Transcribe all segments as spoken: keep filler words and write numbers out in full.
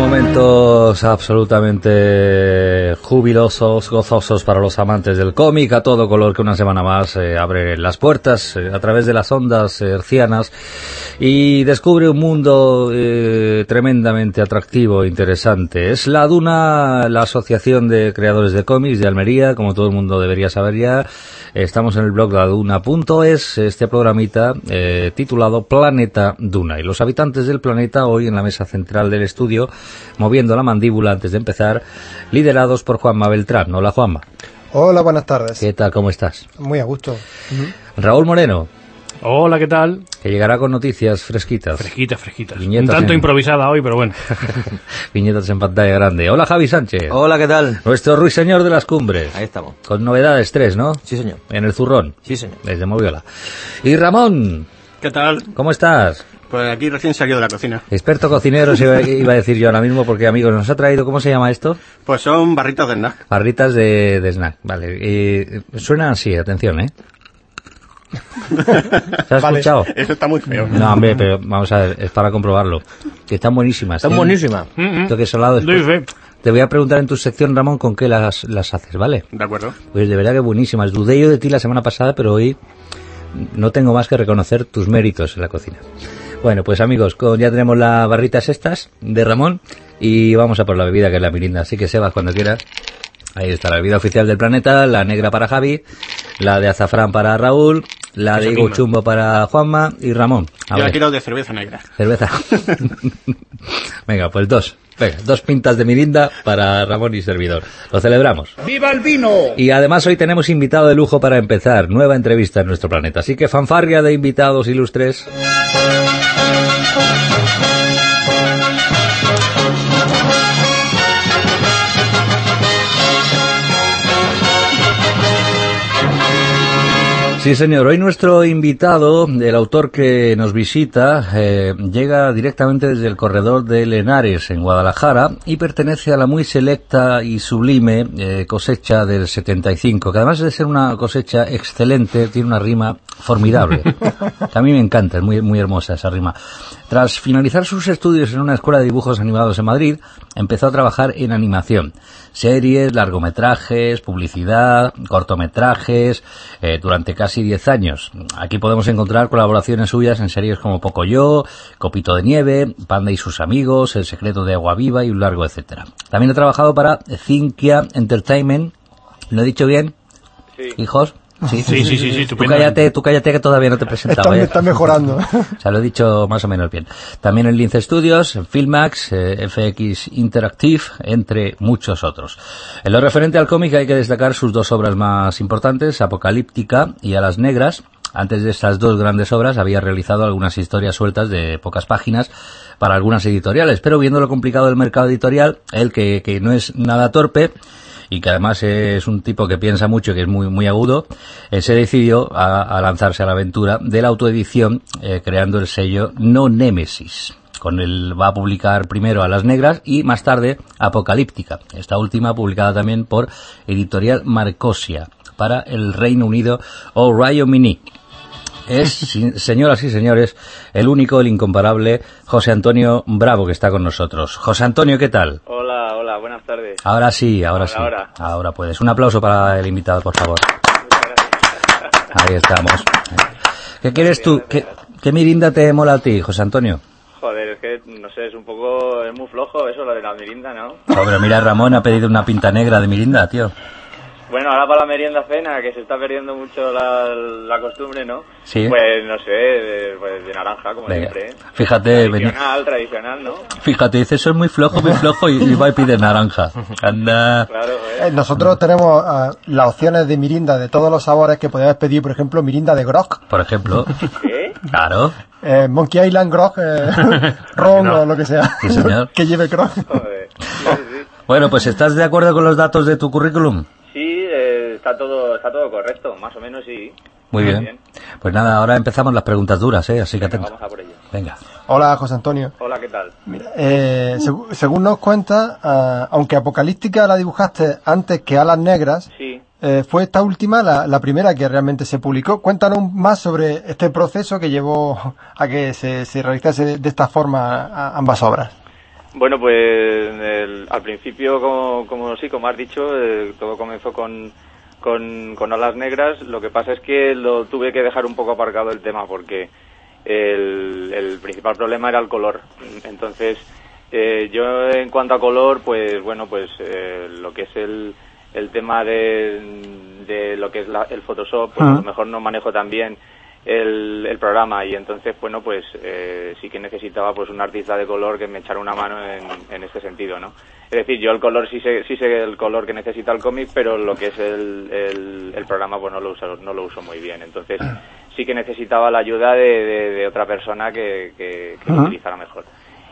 Momentos absolutamente jubilosos, gozosos para los amantes del cómic, a todo color, que una semana más eh, abre las puertas eh, a través de las ondas hercianas y descubre un mundo eh, tremendamente atractivo e interesante. Es La Duna, la Asociación de Creadores de Cómics de Almería, como todo el mundo debería saber ya. Estamos en el blog laduna punto es, este programita eh, titulado Planeta Duna. Y los habitantes del planeta, hoy en la mesa central del estudio, moviendo la mandíbula antes de empezar, liderados por Juanma Beltrán. Hola, Juanma. Hola, buenas tardes. ¿Qué tal? ¿Cómo estás? Muy a gusto. Uh-huh. Raúl Moreno. Hola, ¿qué tal? Que llegará con noticias fresquitas. Fresquitas, fresquitas. Viñetas Un tanto en... improvisada hoy, pero bueno. Viñetas en pantalla grande. Hola, Javi Sánchez. Hola, ¿qué tal? Nuestro ruiseñor de las cumbres. Ahí estamos. Con novedades tres, ¿no? Sí, señor. En el zurrón. Sí, señor. Desde Moviola. Y Ramón. ¿Qué tal? ¿Cómo estás? Pues aquí recién salido de la cocina. Experto cocinero, iba, iba a decir yo ahora mismo, porque, amigos, nos ha traído, ¿cómo se llama esto? Pues son barritas de snack. Barritas de, de snack, vale. Y suenan así, atención, ¿eh? ¿Se ha Vale, escuchado? eso está muy feo. No, hombre, pero vamos a ver, es para comprobarlo. Que están buenísimas. Están ¿eh? buenísimas. Esto que es salado después. Te voy a preguntar en tu sección, Ramón, con qué las, las haces, ¿vale? De acuerdo. Pues de verdad que buenísimas. Dudé yo de ti la semana pasada, pero hoy no tengo más que reconocer tus méritos en la cocina. Bueno, pues amigos, con, ya tenemos las barritas estas de Ramón y vamos a por la bebida, que es la mirinda. Así que, Sebas, cuando quieras. Ahí está la bebida oficial del planeta, la negra para Javi, la de azafrán para Raúl, la de higo chumbo para Juanma y Ramón. A Yo ver. la quiero de cerveza negra. Cerveza. Venga, pues dos. Venga, dos pintas de mirinda para Ramón y servidor. Lo celebramos. ¡Viva el vino! Y además hoy tenemos invitado de lujo para empezar. Nueva entrevista en nuestro planeta. Así que fanfarria de invitados ilustres. Sí, señor. Hoy nuestro invitado, el autor que nos visita, eh, llega directamente desde el corredor de Lenares, en Guadalajara, y pertenece a la muy selecta y sublime eh, cosecha del setenta y cinco, que además de ser una cosecha excelente, tiene una rima formidable. Que a mí me encanta, es muy, muy hermosa esa rima. Tras finalizar sus estudios en una escuela de dibujos animados en Madrid, empezó a trabajar en animación. Series, largometrajes, publicidad, cortometrajes, eh, durante casi diez años. Aquí podemos encontrar colaboraciones suyas en series como Pocoyo, Copito de Nieve, Panda y sus amigos, El secreto de Agua Viva y un largo etcétera. También ha trabajado para Zinkia Entertainment. ¿Lo he dicho bien? Sí. ¿Hijos? Sí, sí, sí, sí, sí, tú cállate, tú cállate que todavía no te he presentado. Está, ¿eh? está mejorando. O sea, lo he dicho más o menos bien. También en Lince Studios, en Filmax, eh, F X Interactive, entre muchos otros. En lo referente al cómic hay que destacar sus dos obras más importantes, Apocalíptica y A las Negras. Antes de estas dos grandes obras había realizado algunas historias sueltas de pocas páginas para algunas editoriales, pero viendo lo complicado del mercado editorial, él que, que no es nada torpe, y que además es un tipo que piensa mucho y que es muy muy agudo, eh, se decidió a, a lanzarse a la aventura de la autoedición, eh, creando el sello No Némesis. Con él va a publicar primero A las Negras y más tarde Apocalíptica, esta última publicada también por Editorial Marcosia para el Reino Unido o Rayo Mini. Es, señoras y señores, el único, el incomparable José Antonio Bravo, que está con nosotros. José Antonio, ¿qué tal? Hola, hola, buenas tardes. Ahora sí, ahora, ahora sí. Ahora. ahora puedes. Un aplauso para el invitado, por favor. Ahí estamos. ¿Qué quieres tú? ¿Qué, ¿Qué mirinda te mola a ti, José Antonio? Joder, es que, no sé, es un poco, es muy flojo eso, lo de la mirinda, ¿no? No, pero mira, Ramón ha pedido una pinta negra de mirinda, tío. Bueno, ahora para la merienda cena, que se está perdiendo mucho la, la costumbre, ¿no? Sí. Pues, no sé, de, pues de naranja, como Venga. siempre. Fíjate, Tradicional, vení. tradicional, ¿no? Fíjate, dice, eso es muy flojo, muy flojo, y, y va y pide naranja. Anda. Claro, eh. Eh, nosotros tenemos uh, las opciones de mirinda de todos los sabores que podéis pedir, por ejemplo, mirinda de grog. Por ejemplo. ¿Qué? Claro. Eh, Monkey Island grog, eh, ron o lo que sea. Sí, señor. Que lleve grog. Joder. Sí, sí. Bueno, pues ¿estás de acuerdo con los datos de tu currículum? Sí, eh, está todo, está todo correcto, más o menos sí. Muy bien. bien. Pues nada, ahora empezamos las preguntas duras, ¿eh? Así que Venga, atento. vamos a por ello. Venga. Hola, José Antonio. Hola, ¿qué tal? Mira, eh, seg- según nos cuenta, uh, aunque Apocalíptica la dibujaste antes que A las Negras, Sí. eh, fue esta última la, la primera que realmente se publicó. Cuéntanos más sobre este proceso que llevó a que se, se realizase de, de esta forma a, ambas obras. Bueno, pues el, al principio, como, como sí, como has dicho, eh, todo comenzó con, con, con Alas Negras. Lo que pasa es que lo tuve que dejar un poco aparcado el tema porque el, el principal problema era el color. Entonces, eh, yo en cuanto a color, pues bueno, pues eh, lo que es el, el tema de, de lo que es la, el Photoshop, pues uh-huh. a lo mejor no manejo tan bien el, el programa, y entonces bueno pues eh, sí que necesitaba pues un artista de color que me echara una mano en, en este sentido, ¿no? Es decir, yo el color sí sé, sí sé el color que necesita el cómic, pero lo que es el, el, el programa pues no lo uso, no lo uso muy bien, entonces sí que necesitaba la ayuda de, de, de otra persona que, que, que uh-huh. lo utilizara mejor.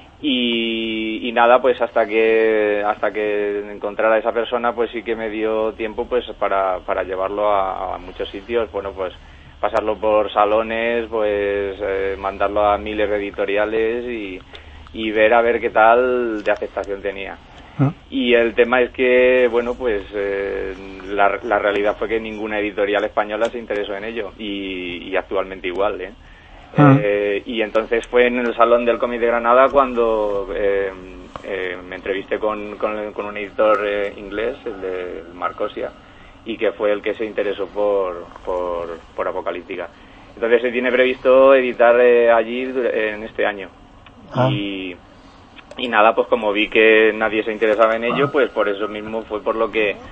Y, y nada, pues hasta que hasta que encontrara a esa persona, pues sí que me dio tiempo pues para, para llevarlo a, a muchos sitios, bueno pues pasarlo por salones, pues eh, mandarlo a miles de editoriales y, y ver a ver qué tal de aceptación tenía. ¿Ah? Y el tema es que, bueno, pues eh, la, la realidad fue que ninguna editorial española se interesó en ello, y, y actualmente igual, ¿eh? ¿Ah? Eh, y entonces fue en el Salón del Cómic de Granada cuando eh, eh, me entrevisté con, con, con un editor eh, inglés, el de Marcosia, y que fue el que se interesó por, por, por Apocalíptica. Entonces se tiene previsto editar eh, allí en este año. Ah. Y, y nada, pues como vi que nadie se interesaba en ello, pues por eso mismo fue por lo que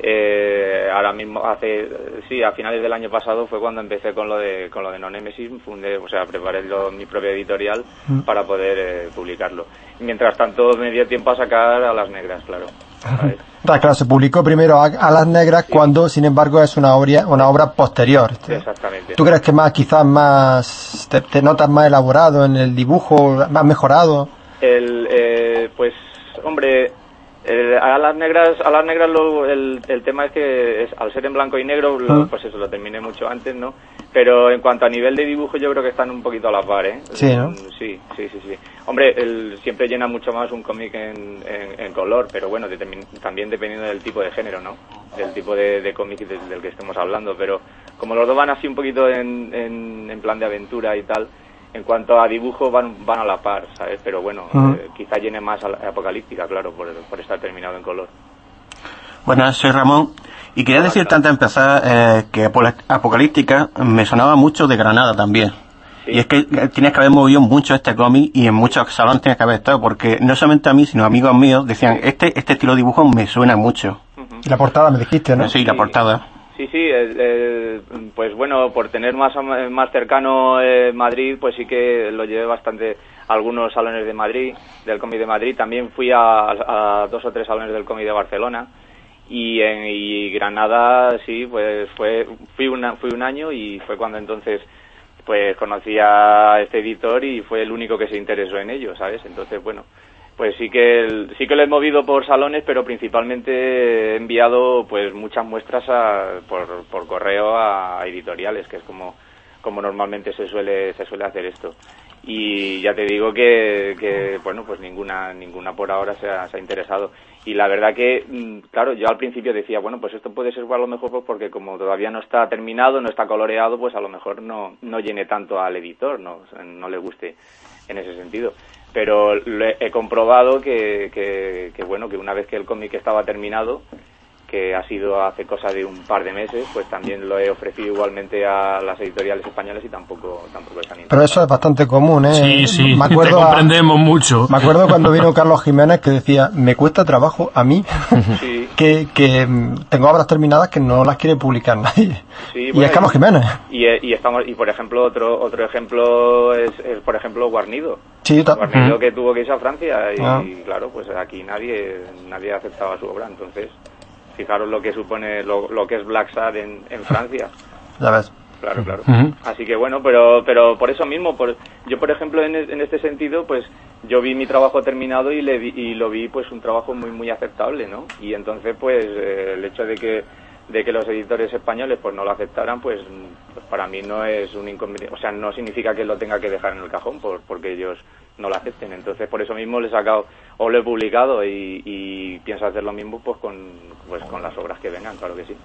eh, ahora mismo hace, sí, a finales del año pasado fue cuando empecé con lo de con lo de No Nemesis, fundé, o sea, preparé lo, mi propia editorial mm. para poder eh, publicarlo. Mientras tanto me dio tiempo a sacar Alas Negras, claro. ¿Sabes? Claro, se publicó primero Alas Negras, sí. cuando, sin embargo, es una obra, una obra posterior. Exactamente. ¿Tú crees que más, quizás más, te, te notas más elaborado en el dibujo, más mejorado? El, eh, pues, hombre, el, Alas Negras, Alas Negras lo, el, el tema es que es, al ser en blanco y negro, lo, uh-huh. pues eso, lo terminé mucho antes, ¿no? Pero en cuanto a nivel de dibujo, yo creo que están un poquito a la par, ¿eh? Sí, ¿no? Sí, sí, sí, sí. Hombre, el, siempre llena mucho más un cómic en, en, en color, pero bueno, de, también dependiendo del tipo de género, ¿no? Del tipo de, de cómic del, del que estemos hablando, pero como los dos van así un poquito en, en, en plan de aventura y tal, en cuanto a dibujo van van a la par, ¿sabes? Pero bueno, uh-huh. eh, quizá llene más a la Apocalíptica, claro, por, por estar terminado en color. Bueno, soy Ramón. Y quería decirte antes de empezar eh, que Apocalíptica me sonaba mucho de Granada también. Sí. Y es que tienes que haber movido mucho este cómic y en muchos salones tienes que haber estado, porque no solamente a mí, sino amigos míos decían, este este estilo de dibujo me suena mucho. Uh-huh. Y la portada me dijiste, ¿no? Sí, sí. La portada. Sí, sí, eh, eh, pues bueno, por tener más más cercano eh, Madrid, pues sí que lo llevé bastante a algunos salones de Madrid, del cómic de Madrid. También fui a, a dos o tres salones del cómic de Barcelona. Y en y Granada sí, pues fue fui una fui un año, y fue cuando entonces pues conocí a este editor y fue el único que se interesó en ello, ¿sabes? Entonces, bueno, pues sí que el, sí que lo he movido por salones, pero principalmente he enviado pues muchas muestras a, por por correo a editoriales, que es como como normalmente se suele se suele hacer esto. Y ya te digo que, que bueno, pues ninguna ninguna por ahora se ha, se ha interesado. Y la verdad que, claro, yo al principio decía, bueno, pues esto puede ser a lo mejor pues porque como todavía no está terminado, no está coloreado, pues a lo mejor no no llene tanto al editor, no no le guste en ese sentido. Pero le, he comprobado que, que, que, bueno, que una vez que el cómic estaba terminado, que ha sido hace cosa de un par de meses, pues también lo he ofrecido igualmente a las editoriales españolas y tampoco tampoco están interesados. Pero eso es bastante común, ¿eh? Sí, sí, me acuerdo te comprendemos a, mucho. Me acuerdo cuando vino Carlos Jiménez que decía, me cuesta trabajo a mí, sí. que, que tengo obras terminadas que no las quiere publicar nadie. Sí, y bueno, es Carlos Jiménez. Y, y estamos y por ejemplo otro otro ejemplo es, es por ejemplo Guarnido. Sí, ta- Guarnido uh-huh. que tuvo que irse a Francia y, uh-huh. y claro, pues aquí nadie nadie aceptaba su obra, entonces fijaros lo que supone lo, lo que es Black Sad en, en Francia. Ya ves. Claro, claro. Uh-huh. Así que bueno, pero pero por eso mismo, por, yo por ejemplo en, en este sentido, pues yo vi mi trabajo terminado y le vi, y lo vi pues un trabajo muy muy aceptable, ¿no? Y entonces pues eh, el hecho de que de que los editores españoles pues no lo aceptaran, pues, pues para mí no es un inconveniente, o sea, no significa que lo tenga que dejar en el cajón por porque ellos no lo acepten. Entonces por eso mismo le he sacado o lo he publicado y, y pienso hacer lo mismo pues con pues con las obras que vengan, claro que sí.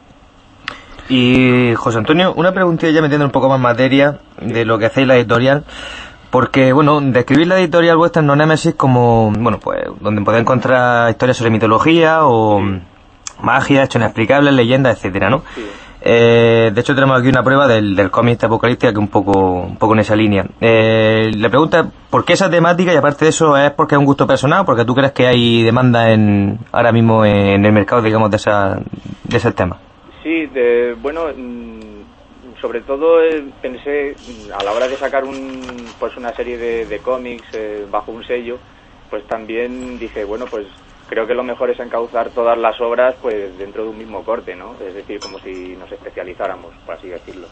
Y José Antonio, una preguntilla ya metiendo un poco más en materia de lo que hacéis la editorial. Porque, bueno, describir la editorial vuestra No Nemesis como, bueno, pues, donde podéis encontrar historias sobre mitología o sí. magia, hechos inexplicables, leyendas, etcétera, ¿no? Sí. Eh, de hecho tenemos aquí una prueba del, del cómic de Apocalíptica que un poco, un poco en esa línea. Eh, le pregunta ¿por qué esa temática? Y aparte de eso, ¿es porque es un gusto personal? ¿Porque tú crees que hay demanda en ahora mismo en el mercado, digamos, de esa de ese tema? Sí, de, bueno, sobre todo eh, pensé a la hora de sacar un pues una serie de, de cómics eh, bajo un sello, pues también dije, bueno, pues creo que lo mejor es encauzar todas las obras pues dentro de un mismo corte, ¿no? Es decir, como si nos especializáramos, por así decirlo.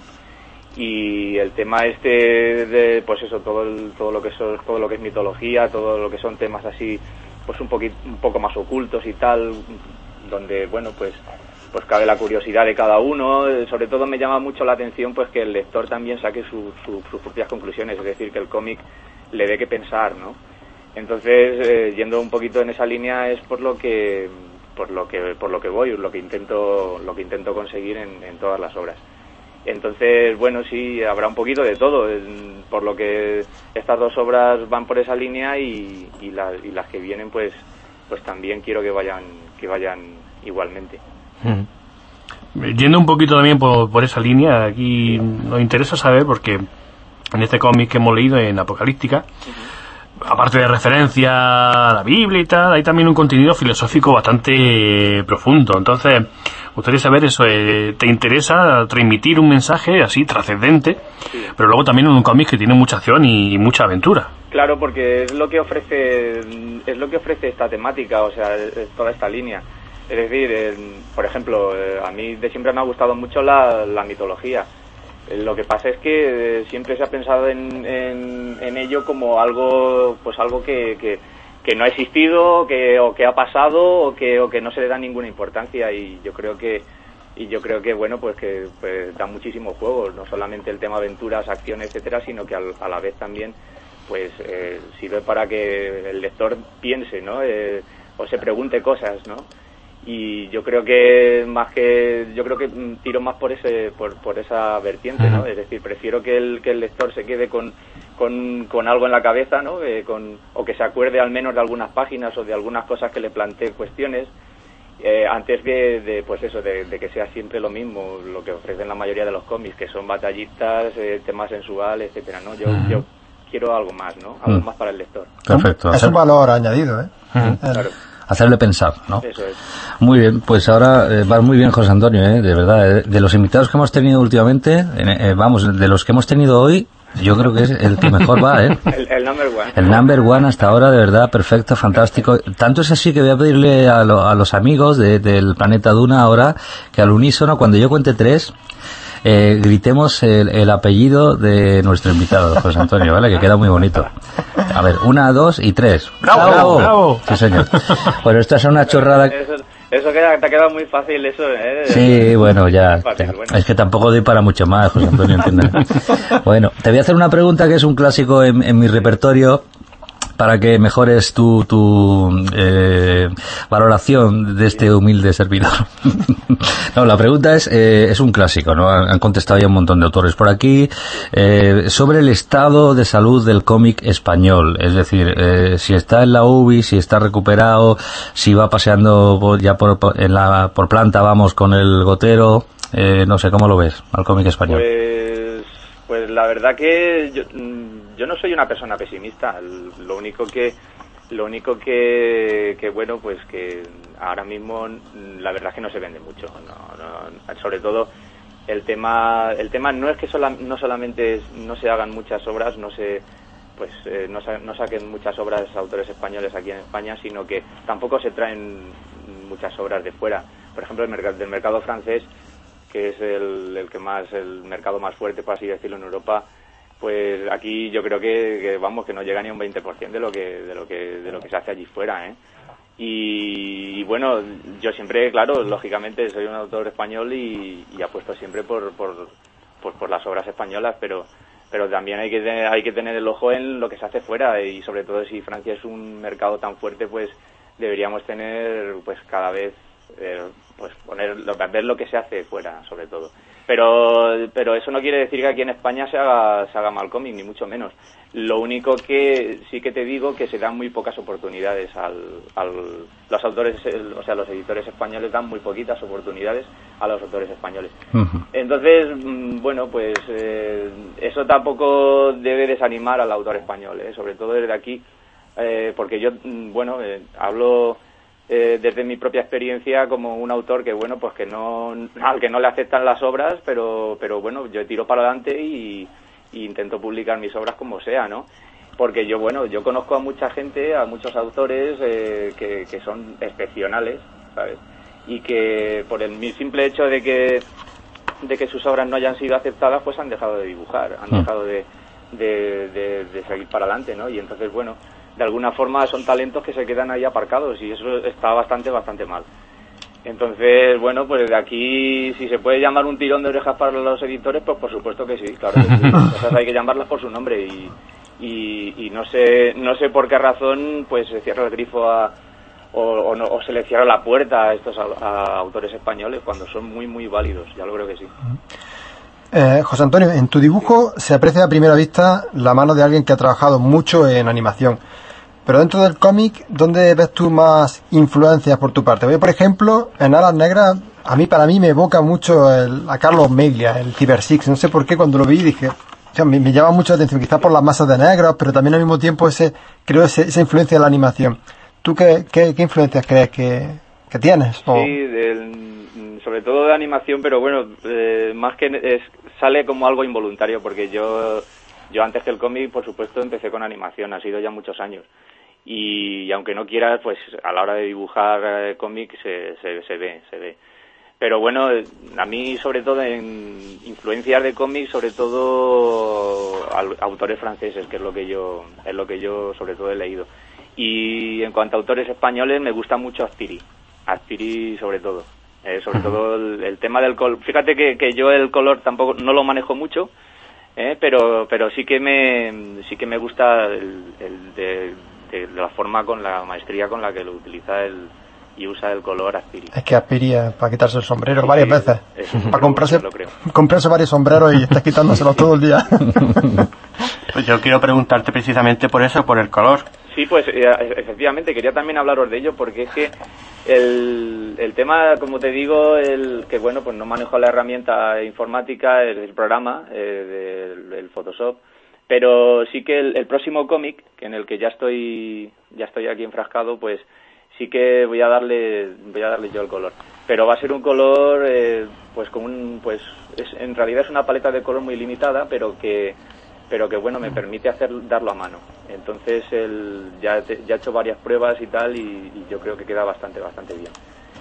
Y el tema este de, pues eso, todo el, todo lo que son, todo lo que es mitología, todo lo que son temas así, pues un poquito, un poco más ocultos y tal, donde, bueno, pues pues cabe la curiosidad de cada uno. Sobre todo me llama mucho la atención pues que el lector también saque su, su, sus propias conclusiones, es decir, que el cómic le dé que pensar, ¿no? Entonces, eh, yendo un poquito en esa línea es por lo que por lo que por lo que voy, lo que intento lo que intento conseguir en, en todas las obras. Entonces, bueno, sí, habrá un poquito de todo, por lo que estas dos obras van por esa línea y, y, la, y las que vienen pues pues también quiero que vayan que vayan igualmente. Yendo un poquito también por, por esa línea, aquí nos interesa saber, porque en este cómic que hemos leído en Apocalíptica, uh-huh, aparte de referencia a la Biblia y tal, hay también un contenido filosófico bastante profundo. Entonces, me gustaría saber eso, eh, ¿te interesa transmitir un mensaje así trascendente, sí, pero luego también en un cómic que tiene mucha acción y mucha aventura? Claro, porque es lo que ofrece es lo que ofrece esta temática, o sea, es toda esta línea. Es decir, eh, por ejemplo, eh, a mí de siempre me ha gustado mucho la, la mitología. Eh, lo que pasa es que eh, siempre se ha pensado en, en, en ello como algo, pues algo que, que, que no ha existido, que o que ha pasado o que o que no se le da ninguna importancia. Y yo creo que y yo creo que bueno, pues que pues, da muchísimo juego, no solamente el tema aventuras, acción, etcétera, sino que al, a la vez también pues eh, sirve para que el lector piense, ¿no? Eh, o se pregunte cosas, ¿no? Y yo creo que más que yo creo que tiro más por ese por, por esa vertiente, ¿no? Es decir, prefiero que el que el lector se quede con con, con algo en la cabeza, ¿no? Eh, con, o que se acuerde al menos de algunas páginas o de algunas cosas que le plantee cuestiones, eh, antes de, de pues eso de, de que sea siempre lo mismo lo que ofrecen la mayoría de los cómics, que son batallistas, eh, temas sensuales, etcétera, ¿no? Yo uh-huh. yo quiero algo más, ¿no? Algo uh-huh. más para el lector. Perfecto. Es un valor añadido, ¿eh? Uh-huh. Claro. Hacerle pensar, ¿no? Eso es. Muy bien, pues ahora eh, va muy bien José Antonio, ¿eh? De verdad, eh, de los invitados que hemos tenido últimamente, eh, vamos, de los que hemos tenido hoy, yo creo que es el que mejor va, ¿eh? el, el number one. El number one hasta ahora, de verdad, perfecto, fantástico. Tanto es así que voy a pedirle a, lo, a los amigos de, del Planeta Duna ahora que al unísono, cuando yo cuente tres, Eh, gritemos el, el apellido de nuestro invitado, José Antonio, ¿vale? Que queda muy bonito. A ver, una, dos y tres. ¡Bravo! ¡Bravo! ¡Bravo! Sí, señor. Bueno, esta es una chorrada. Eso, eso queda, te ha quedado muy fácil, eso, ¿eh? Sí, bueno, ya. Fácil, ya. Bueno. Es que tampoco doy para mucho más, José Antonio, ¿entiendes? Bueno, te voy a hacer una pregunta que es un clásico en, en mi repertorio, para que mejores tu, tu eh, valoración de este humilde servidor. No, la pregunta es, eh, es un clásico, ¿no? Han contestado ya un montón de autores por aquí, eh, sobre el estado de salud del cómic español. Es decir, eh, si está en la U B I, si está recuperado, si va paseando por, ya por, por, en la, por planta, vamos, con el gotero, eh, no sé, ¿cómo lo ves al cómic español? Pues, pues la verdad que yo, yo no soy una persona pesimista. Lo único que lo único que, que bueno, pues que ahora mismo la verdad es que no se vende mucho, no, no, sobre todo el tema el tema no es que sola, no solamente no se hagan muchas obras, no se pues eh, no, no saquen muchas obras autores españoles aquí en España, sino que tampoco se traen muchas obras de fuera. Por ejemplo, el mercado, del mercado francés, que es el, el que más el mercado más fuerte, por así decirlo, en Europa, pues aquí yo creo que, que vamos que no llega ni a un veinte por ciento de lo que de lo que de lo que se hace allí fuera, ¿eh? Y, y bueno, yo siempre, claro, lógicamente soy un autor español y, y apuesto siempre por por, por por las obras españolas, pero pero también hay que tener, hay que tener el ojo en lo que se hace fuera, y sobre todo si Francia es un mercado tan fuerte, pues deberíamos tener pues cada vez eh, pues poner, ver lo que se hace fuera, sobre todo. Pero pero eso no quiere decir que aquí en España se haga, se haga mal cómic, ni mucho menos. Lo único que sí que te digo que se dan muy pocas oportunidades al, al los autores, o sea, los editores españoles dan muy poquitas oportunidades a los autores españoles. Uh-huh. Entonces, bueno, pues eh, eso tampoco debe desanimar al autor español, ¿eh? Sobre todo desde aquí, eh, porque yo, bueno, eh, hablo eh, desde mi propia experiencia como un autor que, bueno, pues que no, al que no le aceptan las obras, pero, pero bueno, yo tiro para adelante y y intento publicar mis obras como sea, ¿no? Porque yo, bueno, yo conozco a mucha gente, a muchos autores eh, que, que son excepcionales, ¿sabes? Y que por el simple hecho de que de que sus obras no hayan sido aceptadas, pues han dejado de dibujar, han dejado de, de, de, de seguir para adelante, ¿no? Y entonces, bueno, de alguna forma son talentos que se quedan ahí aparcados y eso está bastante, bastante mal. Entonces, bueno, pues de aquí, si se puede llamar un tirón de orejas para los editores, pues por supuesto que sí, claro que sí. Entonces hay que llamarlas por su nombre y, y, y no sé no sé por qué razón pues se cierra el grifo a, o, o, no, o se le cierra la puerta a estos a, a autores españoles cuando son muy, muy válidos, ya lo creo que sí. Eh, José Antonio, en tu dibujo se aprecia a primera vista la mano de alguien que ha trabajado mucho en animación. Pero dentro del cómic, ¿dónde ves tú más influencias por tu parte? Yo, por ejemplo, en Alas Negras, a mí para mí me evoca mucho el, a Carlos Meglia, el Cyber Six. No sé por qué cuando lo vi dije, o sea, me, me llama mucho la atención, quizás por las masas de negros, pero también al mismo tiempo ese, creo ese, esa influencia de la animación. ¿Tú qué, qué, qué influencias crees que, que tienes? O... Sí, del, sobre todo de animación, pero bueno, eh, más que es, sale como algo involuntario, porque yo, yo antes que el cómic, por supuesto, empecé con animación, ha sido ya muchos años. Y, y aunque no quieras, pues a la hora de dibujar eh, cómics se, se, se ve, se ve. Pero bueno, a mí sobre todo en influencias de cómics, sobre todo autores franceses, que es lo que yo es lo que yo sobre todo he leído. Y en cuanto a autores españoles, me gusta mucho Azpiri, Azpiri sobre todo, eh, sobre todo el, el tema del color. Fíjate que, que yo el color tampoco no lo manejo mucho, eh, pero pero sí que me sí que me gusta el, el de, de, de la forma con la maestría con la que lo utiliza el y usa el color Azpiri. Es que Azpiri es para quitarse el sombrero sí, varias sí, veces. Es, es para comprarse, lo creo. comprarse varios sombreros y estás quitándoselos todo el día. Pues yo quiero preguntarte precisamente por eso, por el color. Sí, pues efectivamente, quería también hablaros de ello, porque es que el, el tema, como te digo, el que bueno, pues no manejo la herramienta informática, el, el programa, eh, del, el Photoshop, pero sí que el, el próximo cómic, en el que ya estoy, ya estoy aquí enfrascado, pues sí que voy a darle voy a darle yo el color, pero va a ser un color eh, pues con un pues es, en realidad es una paleta de color muy limitada, pero que pero que bueno me permite hacer darlo a mano. Entonces el, ya te, ya he hecho varias pruebas y tal y, y yo creo que queda bastante bastante bien.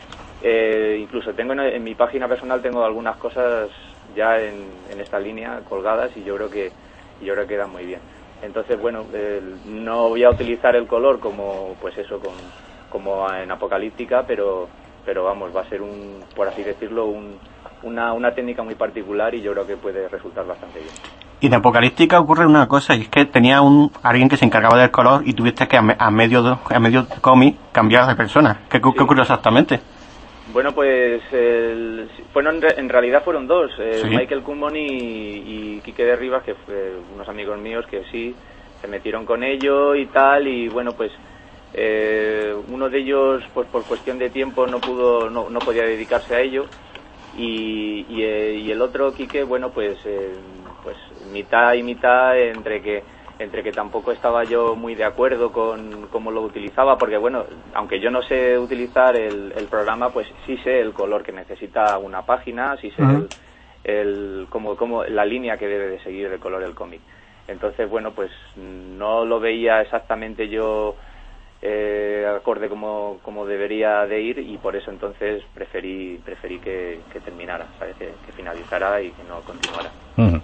Eh, incluso tengo en, en mi página personal tengo algunas cosas ya en, en esta línea colgadas y yo creo que yo creo que quedan muy bien. Entonces bueno, eh, no voy a utilizar el color como pues eso con como en Apocalíptica, pero pero vamos, va a ser un, por así decirlo, un, una, una técnica muy particular y yo creo que puede resultar bastante bien. Y en Apocalíptica ocurre una cosa, y es que tenía un alguien que se encargaba del color y tuviste que a, me, a medio a medio cómic cambiar de persona. ¿Qué, sí. ¿Qué ocurrió exactamente? Bueno, pues el, bueno, en, en realidad fueron dos, eh, ¿Sí? Michael Kummon y, y Quique de Rivas, que fue unos amigos míos que sí, se metieron con ello y tal, y bueno, pues Eh, uno de ellos pues por cuestión de tiempo no pudo no, no podía dedicarse a ello y, y, eh, y el otro Quique bueno pues eh, pues mitad y mitad entre que entre que tampoco estaba yo muy de acuerdo con cómo lo utilizaba, porque bueno, aunque yo no sé utilizar el, el programa, pues sí sé el color que necesita una página, sí sé uh-huh. el, el como, como la línea que debe de seguir el color del cómic. Entonces bueno, pues no lo veía exactamente yo Eh, acorde como, como debería de ir y por eso entonces preferí preferí que, que terminara, ¿sabes? Que, que finalizara y que no continuara. Uh-huh.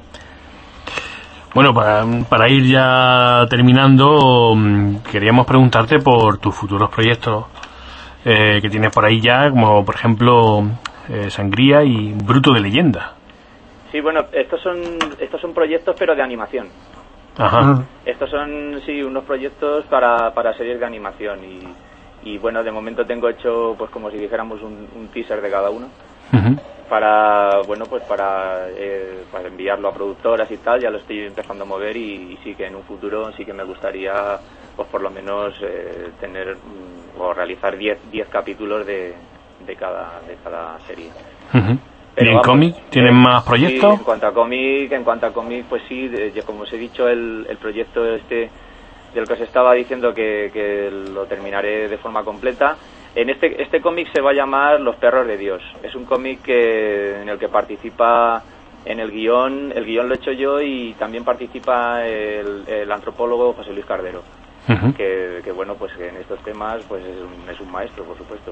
Bueno, para, para ir ya terminando, queríamos preguntarte por tus futuros proyectos eh, que tienes por ahí ya, como por ejemplo eh, Sangría y Bruto de Leyenda. Sí, bueno, estos son estos son proyectos pero de animación. Ajá. Estos son, sí, unos proyectos para, para series de animación y, y bueno, de momento tengo hecho, pues como si dijéramos un, un teaser de cada uno. Uh-huh. Para, bueno, pues para, eh, para enviarlo a productoras y tal, ya lo estoy empezando a mover y, y sí que en un futuro sí que me gustaría, pues por lo menos eh, tener mm, o realizar diez capítulos de, de cada de cada serie. Uh-huh. ¿Y en cómic tienen eh, más proyectos? Sí, en cuanto a cómic, en cuanto a cómic, pues sí, de, de, como os he dicho, el, el proyecto este del que os estaba diciendo que, que lo terminaré de forma completa. En este este cómic se va a llamar Los Perros de Dios. Es un cómic que, en el que participa en el guión, el guión lo he hecho yo y también participa el, el antropólogo José Luis Cardero, uh-huh. que, que bueno, pues en estos temas pues es un, es un maestro, por supuesto.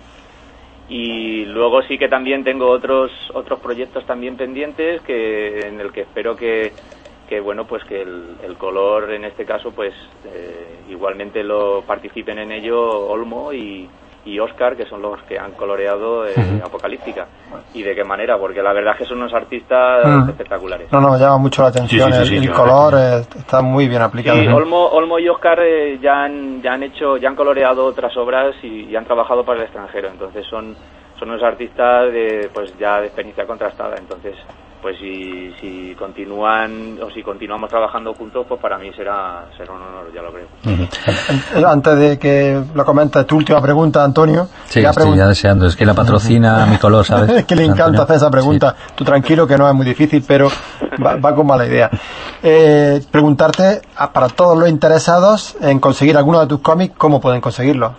Y luego sí que también tengo otros otros proyectos también pendientes que en el que espero que que bueno pues que el, el color en este caso pues eh, igualmente lo participen en ello Olmo y y Óscar, que son los que han coloreado eh, uh-huh. Apocalíptica. ¿Y de qué manera? Porque la verdad es que son unos artistas uh-huh. espectaculares. No, no, llama mucho la atención. Sí, sí, sí, el, sí, el color eh, está muy bien aplicado. Sí, Olmo, Olmo y Óscar eh, ya han ya han hecho, ya han coloreado otras obras y, y han trabajado para el extranjero. Entonces son son unos artistas de pues ya de experiencia contrastada. Entonces pues si, si continúan o si continuamos trabajando juntos, pues para mí será será un honor, ya lo creo. Uh-huh. Antes de que lo comentes, tu última pregunta, Antonio. Sí, ya estoy pregun- ya deseando, es que la patrocina uh-huh. mi color, ¿sabes? Es que le encanta Antonio. Hacer esa pregunta. Sí. Tú tranquilo, que no es muy difícil, pero va, va con mala idea. Eh, preguntarte, para todos los interesados en conseguir alguno de tus cómics, ¿cómo pueden conseguirlo?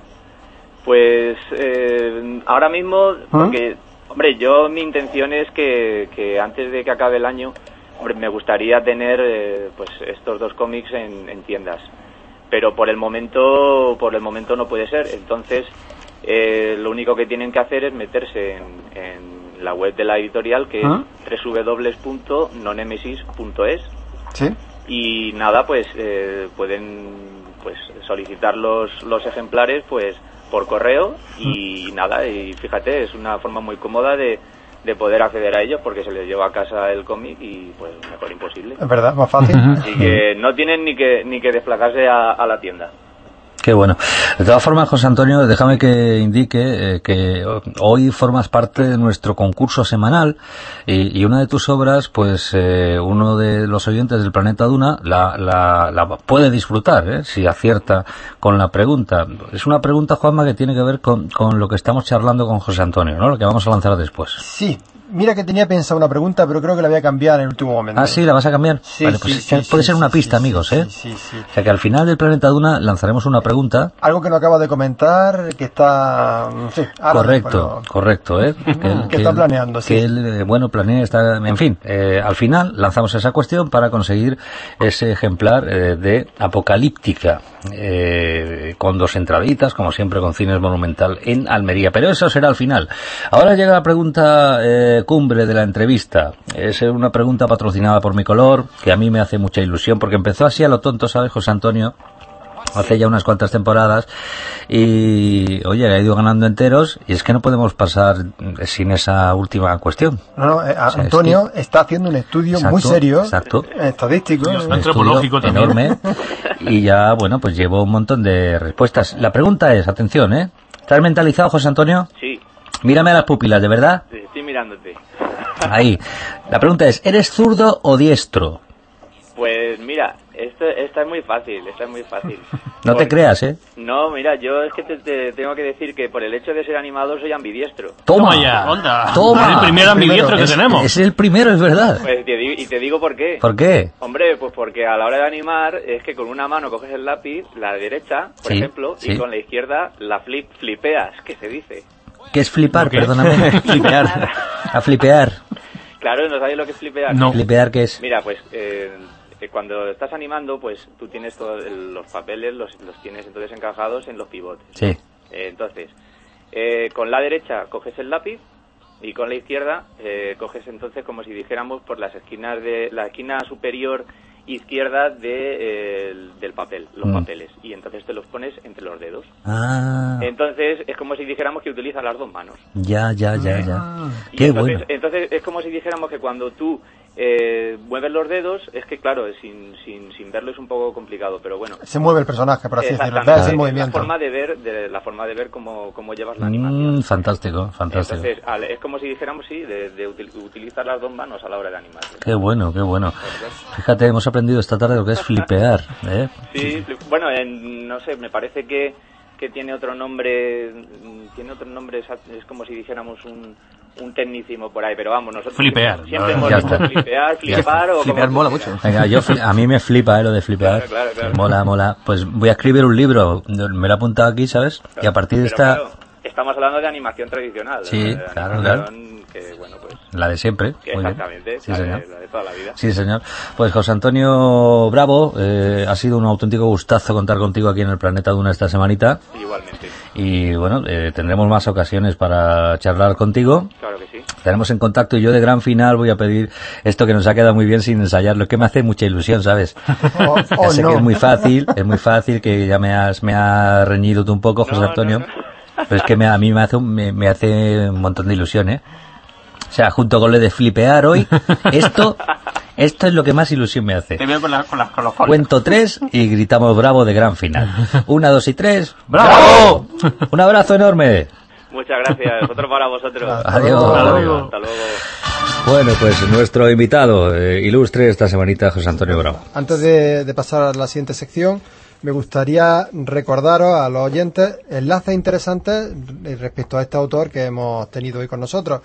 Pues eh, ahora mismo, porque... ¿Mm? Hombre, yo mi intención es que, que antes de que acabe el año, hombre, me gustaría tener eh, pues estos dos cómics en, en tiendas, pero por el momento por el momento no puede ser. Entonces eh, lo único que tienen que hacer es meterse en, en la web de la editorial, que ¿Ah? es doble u doble u doble u punto nonemesis punto es. ¿Sí? Y nada, pues eh, pueden pues solicitar los los ejemplares pues por correo y nada, y fíjate, es una forma muy cómoda de, de poder acceder a ellos porque se les lleva a casa el cómic y pues mejor imposible. Es verdad, más fácil. Así que no tienen ni que ni que desplazarse a, a la tienda. Qué bueno. De todas formas, José Antonio, déjame que indique eh, que hoy formas parte de nuestro concurso semanal y, y una de tus obras, pues eh, uno de los oyentes del Planeta Duna la, la, la puede disfrutar, ¿eh? Si acierta con la pregunta. Es una pregunta, Juanma, que tiene que ver con, con lo que estamos charlando con José Antonio, ¿no? Lo que vamos a lanzar después. Sí. Mira que tenía pensado una pregunta, pero creo que la voy a cambiar en el último momento. Ah, sí, ¿la vas a cambiar? Sí, vale, pues sí, sí, puede sí, ser una sí, pista, sí, amigos, sí, ¿eh? Sí, sí, sí. O sea, que al final del Planeta Duna lanzaremos una pregunta. Algo que no acabo de comentar, que está... Sí, correcto, pero... correcto, ¿eh? Que, él, que está él, planeando, sí. Que él, eh, bueno, planea, está... En fin, eh, al final lanzamos esa cuestión para conseguir ese ejemplar eh, de Apocalíptica, eh, con dos entraditas, como siempre con Cines Monumental en Almería. Pero eso será al final. Ahora llega la pregunta eh, cumbre de la entrevista. Es una pregunta patrocinada por Mi Color, que a mí me hace mucha ilusión, porque empezó así a lo tonto, ¿sabes, José Antonio? Hace ya unas cuantas temporadas y, oye, ha ido ganando enteros y es que no podemos pasar sin esa última cuestión. No, no, eh, o sea, Antonio es que... está haciendo un estudio exacto, muy serio, exacto, estadístico, un antropológico también. Enorme, y ya, bueno, pues llevo un montón de respuestas. La pregunta es, atención, ¿eh? ¿Estás mentalizado, José Antonio? Sí. Mírame a las pupilas, ¿de verdad? Sí, estoy mirándote. Ahí. La pregunta es, ¿eres zurdo o diestro? Pues mira, esto, esta es muy fácil, esta es muy fácil. No Por... te creas, ¿eh? No, mira, yo es que te, te tengo que decir que por el hecho de ser animador soy ambidiestro. Toma, Toma ya, onda. Toma. Es el primer ambidiestro que es, tenemos. Es el primero, es verdad. Pues te digo, y te digo por qué. ¿Por qué? Hombre, pues porque a la hora de animar es que con una mano coges el lápiz, la derecha, por sí, ejemplo, sí. y con la izquierda la flip, flipeas, ¿qué se dice? ¿Qué es flipar? ¿Qué? Perdóname. Flipear. A flipear. Claro, ¿no sabéis lo que es flipear? No. ¿Flipear qué es? Mira, pues eh, cuando estás animando, pues tú tienes todos los papeles, los, los tienes entonces encajados en los pivotes. Sí. Eh, entonces, eh, con la derecha coges el lápiz y con la izquierda eh, coges entonces como si dijéramos por las esquinas de la esquina superior izquierda de, eh, del papel, los mm. papeles, y entonces te los pones entre los dedos. Ah. Entonces es como si dijéramos que utilizas las dos manos. Ya, ya, ya, ya. Y Qué entonces, bueno. Entonces es como si dijéramos que cuando tú Eh, mueves los dedos, es que claro, sin, sin, sin verlo es un poco complicado, pero bueno. Se mueve el personaje, por así decirlo, Exactamente. ves el movimiento. La forma de ver, de, la forma de ver cómo, cómo llevas la animación. Mm, fantástico, fantástico. Entonces, al- es como si dijéramos, sí, de, de util- utilizar las dos manos a la hora de animar. Qué bueno, qué bueno. Fíjate, hemos aprendido esta tarde lo que es flipear, ¿eh? Sí, fli- bueno, en- no sé, me parece que, que tiene otro nombre, mm, tiene otro nombre, es, es como si dijéramos un, un tecnicismo por ahí, pero vamos, nosotros Flipear. siempre, siempre hemos Ya dicho está. flipear, flipar o Flipear como- mola mucho. Venga, yo, fli- a mí me flipa, ¿eh? Lo de flipear. Claro, claro, claro. Mola, mola. Pues voy a escribir un libro, me lo he apuntado aquí, ¿sabes? Y a partir de Pero esta... claro, estamos hablando de animación tradicional. Sí, ¿no? De claro, animación que, bueno, pues... La de siempre. que Muy bien. exactamente, Sí, la, señor. de, la de toda la vida. Sí, señor. Pues José Antonio Bravo, eh, ha sido un auténtico gustazo contar contigo aquí en el Planeta Duna esta semanita. Igualmente, Y bueno, eh, tendremos más ocasiones para charlar contigo. claro que sí. Estaremos en contacto y yo de gran final voy a pedir esto que nos ha quedado muy bien sin ensayarlo, que me hace mucha ilusión, ¿sabes? O, Ya o sé no. que es muy fácil, es muy fácil, que ya me has, me has reñido tú un poco, José No, Antonio. no, no. Pero es que me, a mí me hace, un- me, me hace un montón de ilusión, ¿eh? O sea, junto con lo de flipear hoy, esto, esto es lo que más ilusión me hace. Te veo con, la, con, las, con los folios. Cuento tres y gritamos bravo de gran final. Una, dos y tres. ¡Bravo! Un abrazo enorme. Muchas gracias. Otro para vosotros. Adiós. Hasta luego. Adiós. Hasta luego. Bueno, pues nuestro invitado eh, ilustre esta semanita, José Antonio Bravo. Antes de, de pasar a la siguiente sección, me gustaría recordaros a los oyentes enlaces interesantes respecto a este autor que hemos tenido hoy con nosotros.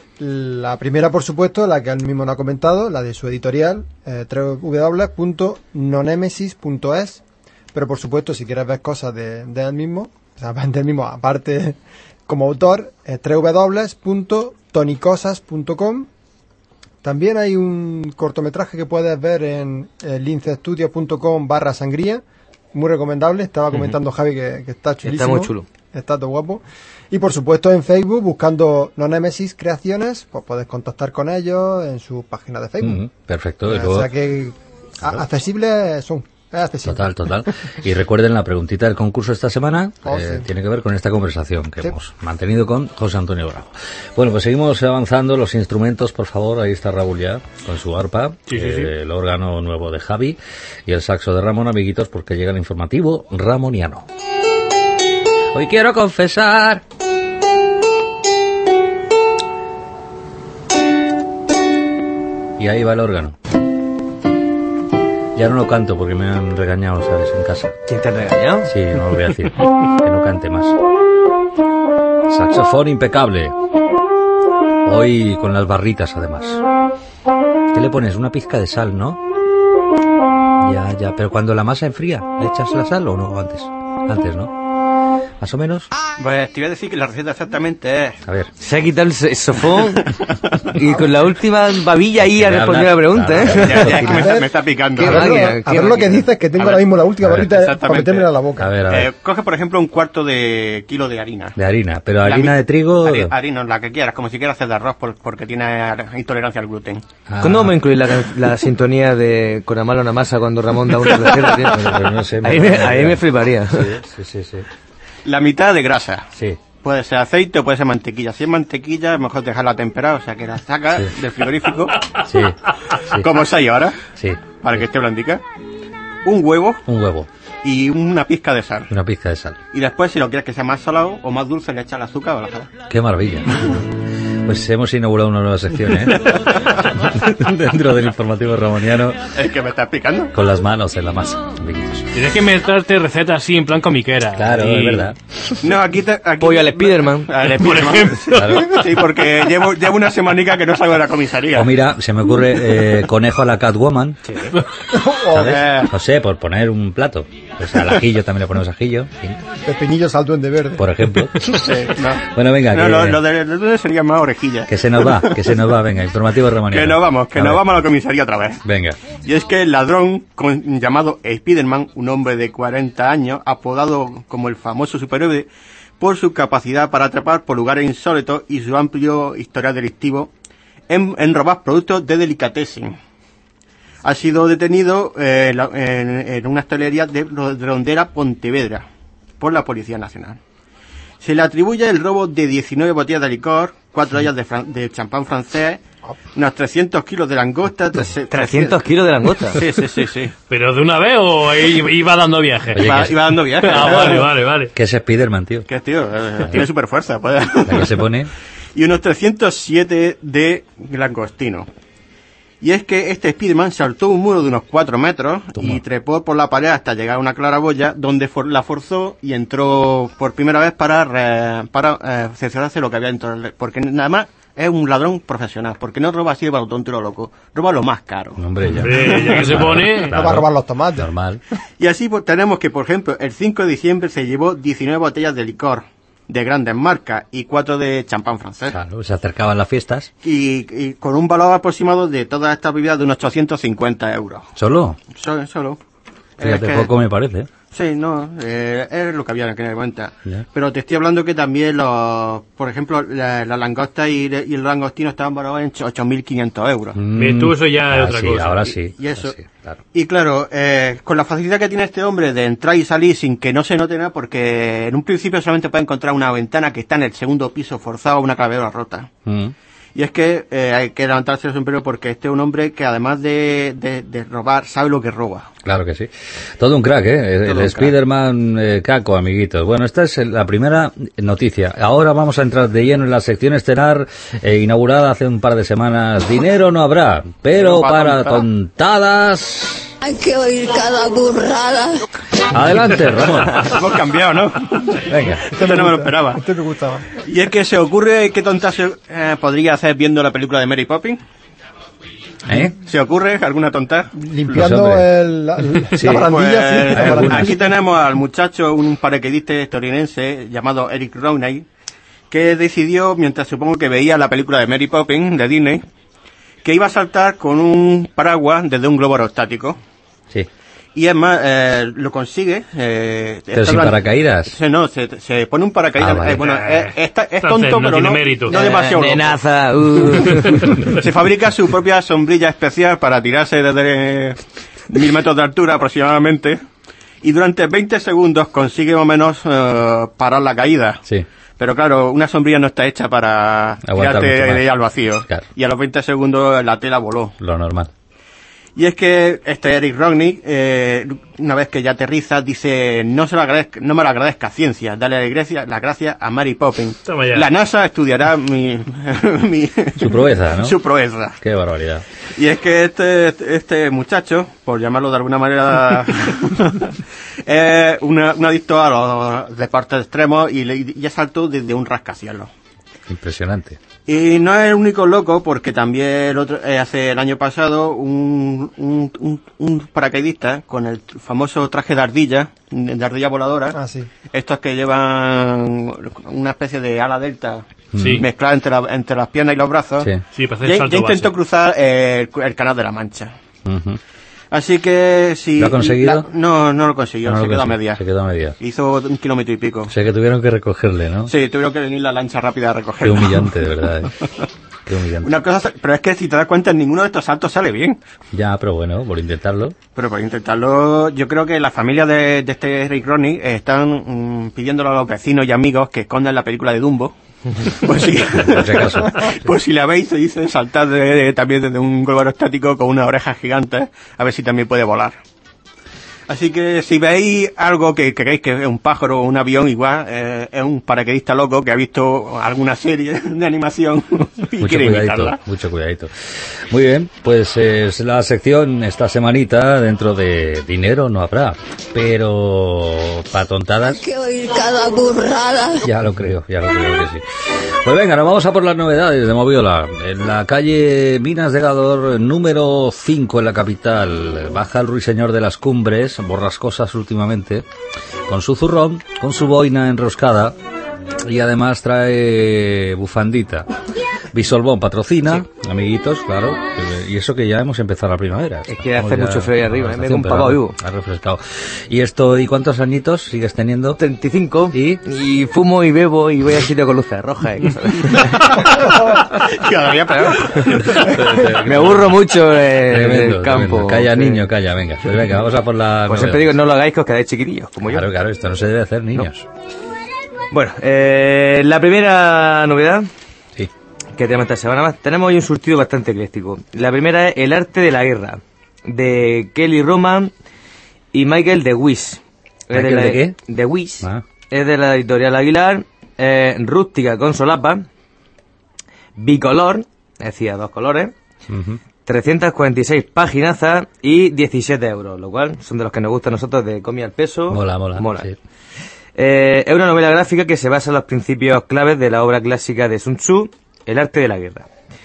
La primera, por supuesto, la que él mismo nos ha comentado, la de su editorial, eh, doble u doble u doble u punto nonemesis punto es. Pero, por supuesto, si quieres ver cosas de, de él mismo, o sea, de él mismo, aparte como autor, eh, doble u doble u doble u punto tonicosas punto com. También hay un cortometraje que puedes ver en eh, lincestudios punto com barra sangría, muy recomendable. Estaba comentando Javi que, que está chulísimo. Está muy chulo. Está todo guapo. Y por supuesto en Facebook, buscando Nonemesis Creaciones, pues puedes contactar con ellos en su página de Facebook. Mm, perfecto. Y O luego, sea que a- accesibles son. Es accesible. total, total. Y recuerden la preguntita del concurso esta semana, Oh, eh, sí. tiene que ver con esta conversación que Sí. hemos mantenido con José Antonio Bravo. Bueno, pues seguimos avanzando. Los instrumentos, por favor, ahí está Raúl ya, con su arpa, Sí, sí, eh, sí. el órgano nuevo de Javi y el saxo de Ramón, amiguitos, porque llega el informativo ramoniano. Hoy quiero confesar. Y ahí va el órgano. Ya no lo canto porque me han regañado, ¿sabes? En casa. ¿Quién te ha regañado? Sí, no lo voy a decir. Que no cante más. Saxofón impecable. Hoy con las barritas, además. ¿Qué le pones? Una pizca de sal, ¿no? Ya, ya. Pero cuando la masa enfría, ¿le echas la sal o no? Antes. Antes, ¿no? Más o menos. Pues te iba a decir que la receta exactamente es... A ver. Se ha quitado el saxofón y con la última babilla ahí Que ha me respondido habla- la pregunta, Claro, ¿eh? Ya, ya, es que me, está, me está picando. Qué A ver, lo- máquina, a qué ver lo que máquina. dices, que tengo A ver, ahora mismo la última a ver, barrita para exactamente. metérmela a la boca. A ver, a ver. Eh, coge, por ejemplo, un cuarto de kilo de harina. De harina. Pero La harina mi- de trigo. hari- Harina, la que quieras, como si quieras hacer de arroz por- porque tiene intolerancia al gluten. Ah, ¿Cuándo vamos a incluir la, can- la sintonía de Con Amala una masa cuando Ramón da una receta, tío? pero no sé, Ahí me, ahí me fliparía. Sí, sí, sí, sí. La mitad de grasa. Sí. Puede ser aceite o puede ser mantequilla. Si es mantequilla, es mejor dejarla temperada, o sea que la sacas Sí. del frigorífico, Sí. Sí. como seis horas, Sí. para que esté blandica. Un huevo Un huevo. y una pizca de sal. Y una pizca de sal. Y después, si lo quieres que sea más salado o más dulce, le echas el azúcar o la sal. Qué maravilla. Pues hemos inaugurado una nueva sección, ¿eh? Dentro del informativo ramoniano, Es que me estás picando. con las manos en la masa, amiguitos. Tienes que inventarte recetas así en plan comiquera. Claro, Y- es verdad. No, aquí te... Aquí, Pollo al Spiderman. Al Spiderman. Claro. Sí, porque llevo, llevo una semanica que no salgo de la comisaría. O mira, se me ocurre eh, conejo a la Catwoman. ¿Sabes? Eh. No sé, por poner un plato. Pues al ajillo también le ponemos ajillo, en fin, Pepinillos al duende verde. por ejemplo. Sí, no. Bueno, venga, No, que, lo, lo de, lo de sería más orejilla. que se nos va, que se nos va, venga, informativo ramoniano. Que nos vamos, que A nos ver, vamos a la comisaría otra vez. Venga. Y es que el ladrón con- llamado Spiderman, un hombre de cuarenta años, apodado como el famoso superhéroe, por su capacidad para atrapar por lugares insólitos y su amplio historial delictivo en, en robar productos de delicatessen. Ha sido detenido eh, en, la- en- en una hostelería de Rondera, Pontevedra, por la Policía Nacional. Se le atribuye el robo de diecinueve botellas de licor, cuatro de ellas de, fran- de champán francés unos trescientos kilos de langosta. ¿trescientos kilos de langosta? Sí, sí, sí, sí. ¿Pero de una vez o iba dando viajes? Oye, Iba, que- iba dando viajes. Ah, vale, vale, vale. Que es Spiderman, tío. Que tío, eh, tiene super fuerza. Pues. ¿A qué se pone? Y unos trescientos siete de langostino. Y es que este Spiderman saltó un muro de unos cuatro metros Toma. y trepó por la pared hasta llegar a una claraboya donde for- la forzó y entró por primera vez para, re- para eh, cerciorarse lo que había dentro. del- Porque nada más es un ladrón profesional, porque no roba así el tonto y lo loco, roba lo más caro. Hombre, ya. Hombre, ya que se pone- No va a robar los tomates. Normal. Y así pues, tenemos que, por ejemplo, el cinco de diciembre se llevó diecinueve botellas de licor de grandes marcas y cuatro de champán francés. Claro, se acercaban las fiestas. Y, y con un valor aproximado de todas estas bebidas de unos ochocientos cincuenta euros. ¿Solo? Solo. solo. Fíjate, Es que- poco me parece. Sí, no, eh, es lo que había en aquel momento. Ya. Pero te estoy hablando que también, los, por ejemplo, la, la langosta y, y el langostino estaban valorados en ocho mil quinientos euros. Bien, tú eso ya es Ah, otra sí, cosa. ahora sí. Y eso. ahora sí, claro. Y claro, eh, con la facilidad que tiene este hombre de entrar y salir sin que no se note nada, porque en un principio solamente puede encontrar una ventana que está en el segundo piso forzado a una clavera rota. Mm. Y es que eh, hay que levantarse el sombrero porque este es un hombre que además de, de, de robar, sabe lo que roba. Claro que sí. Todo un crack, ¿eh? El, Todo el un Spiderman eh, caco, amiguitos. Bueno, esta es la primera noticia. Ahora vamos a entrar de lleno en la sección estelar eh, inaugurada hace un par de semanas. Dinero no habrá, pero Pero para para contar. tontadas... Hay que oír cada burrada. Adelante, Ramón. Hemos cambiado, ¿no? Venga. Esto no me lo esperaba. Esto me gustaba. Y es que se ocurre qué tonta se eh, podría hacer viendo la película de Mary Poppins. ¿Eh? ¿Se ocurre alguna tonta? Limpiando Pues, hombre. el, la, Sí. la barandilla, Pues, sí. la barandilla. aquí tenemos al muchacho, un paracaidista estadounidense llamado Eric Rowney, que decidió, mientras supongo que veía la película de Mary Poppins de Disney, que iba a saltar con un paraguas desde un globo aerostático. Sí. Y es más, eh, lo consigue. Eh, Pero está sin hablando- paracaídas. Se, no, se, se pone un paracaídas. Ah, vale. eh, bueno, eh, está- es Entonces, tonto, no pero tiene no, mérito. no Eh, demasiado. loco. Nenaza, uh. Se fabrica su propia sombrilla especial para tirarse desde mil metros de altura aproximadamente. Y durante veinte segundos consigue más o menos eh, parar la caída. Sí. Pero claro, una sombrilla no está hecha para Aguantar tirarte mucho más. de ahí al vacío. Claro. Y a los veinte segundos la tela voló. Lo normal. Y es que este Eric Rowney, eh, una vez que ya aterriza, dice, no se lo agradezca, no me lo agradezca ciencia, dale la gracia, la gracia a Mary Poppins. Toma ya. La NASA estudiará mi, mi Su proeza, ¿no? su proeza. Qué barbaridad. Y es que este, este muchacho, por llamarlo de alguna manera, es una- un adicto a los deportes extremos y, le, y ya saltó desde un rascacielos. Impresionante. Y no es el único loco, porque también el otro, eh, hace el año pasado un, un, un, un paracaidista con el famoso traje de ardilla, de ardilla voladora, Ah, sí. estos que llevan una especie de ala delta Sí. mezclada entre, la- entre las piernas y los brazos, Sí. Sí, para hacer ya, salto ya intentó base. cruzar el, el canal de la Mancha. Ujú. Así que si... ¿Lo ha conseguido? la- no, no lo consiguió, No se lo quedó a consigo. medias. Se quedó a medias. Hizo un kilómetro y pico. O sea que tuvieron que recogerle, ¿no? Sí, tuvieron que venir la lancha rápida a Qué recogerlo. humillante, de verdad. ¿eh? Qué humillante. Una cosa, pero es que si te das cuenta, ninguno de estos saltos sale bien. Ya, pero bueno, por intentarlo. Pero por intentarlo, yo creo que la familia de, de este Rick Ronnie están mm, pidiéndolo a los vecinos y amigos que escondan la película de Dumbo. Pues sí. Por si acaso. Pues si la veis, se dice saltar de- de- también desde un globo aerostático con unas orejas gigantes, a ver si también puede volar. Así que si veis algo que creéis que es un pájaro o un avión, igual eh, es un paracaidista loco que ha visto alguna serie de animación y Mucho quiere cuidadito, imitarla. mucho cuidadito. Muy bien, pues es la sección esta semanita dentro de dinero no habrá, pero para Hay tontadas que oír cada burrada. ya lo creo, ya lo creo que sí. Pues venga, nos vamos a por las novedades de Moviola. En la calle Minas de Gador, número cinco en la capital, baja el ruiseñor de las cumbres, borrascosas últimamente, con su zurrón, con su boina enroscada y además trae bufandita. Bisolbón patrocina, amiguitos, claro, y eso que ya hemos empezado la primavera. Es que Estamos hace ya mucho frío ahí arriba, con la ¿eh? Me he estación, empapado pero vivo. ha refrescado. ¿Y esto, y cuántos añitos sigues teniendo? treinta y cinco. ¿Y? Y fumo y bebo y voy al sitio con luces rojas. y cosas. Cada día peor. Me aburro mucho en Tremendo, el campo. tremendo. Calla, Sí. niño, calla, venga. Pues venga, vamos a por la... Pues siempre digo, no lo hagáis que os quedáis chiquitillos, como yo. Claro, claro, esto no se debe hacer, niños. Bueno, eh, la primera novedad, Sí. que tenemos esta semana más. Tenemos hoy un surtido bastante ecléctico. La primera es El arte de la guerra, de Kelly Roman y Michael DeWitt. ¿Michael de, la, de qué? DeWitt. Ah. Es de la editorial Aguilar, eh, rústica con solapa, bicolor, es decir, a dos colores, Uh-huh. trescientas cuarenta y seis paginazas y diecisiete euros, lo cual son de los que nos gusta a nosotros de Comi al peso. Mola, mola. Mola. Sí. Eh, es una novela gráfica que se basa en los principios claves de la obra clásica de Sun Tzu, El arte de la guerra.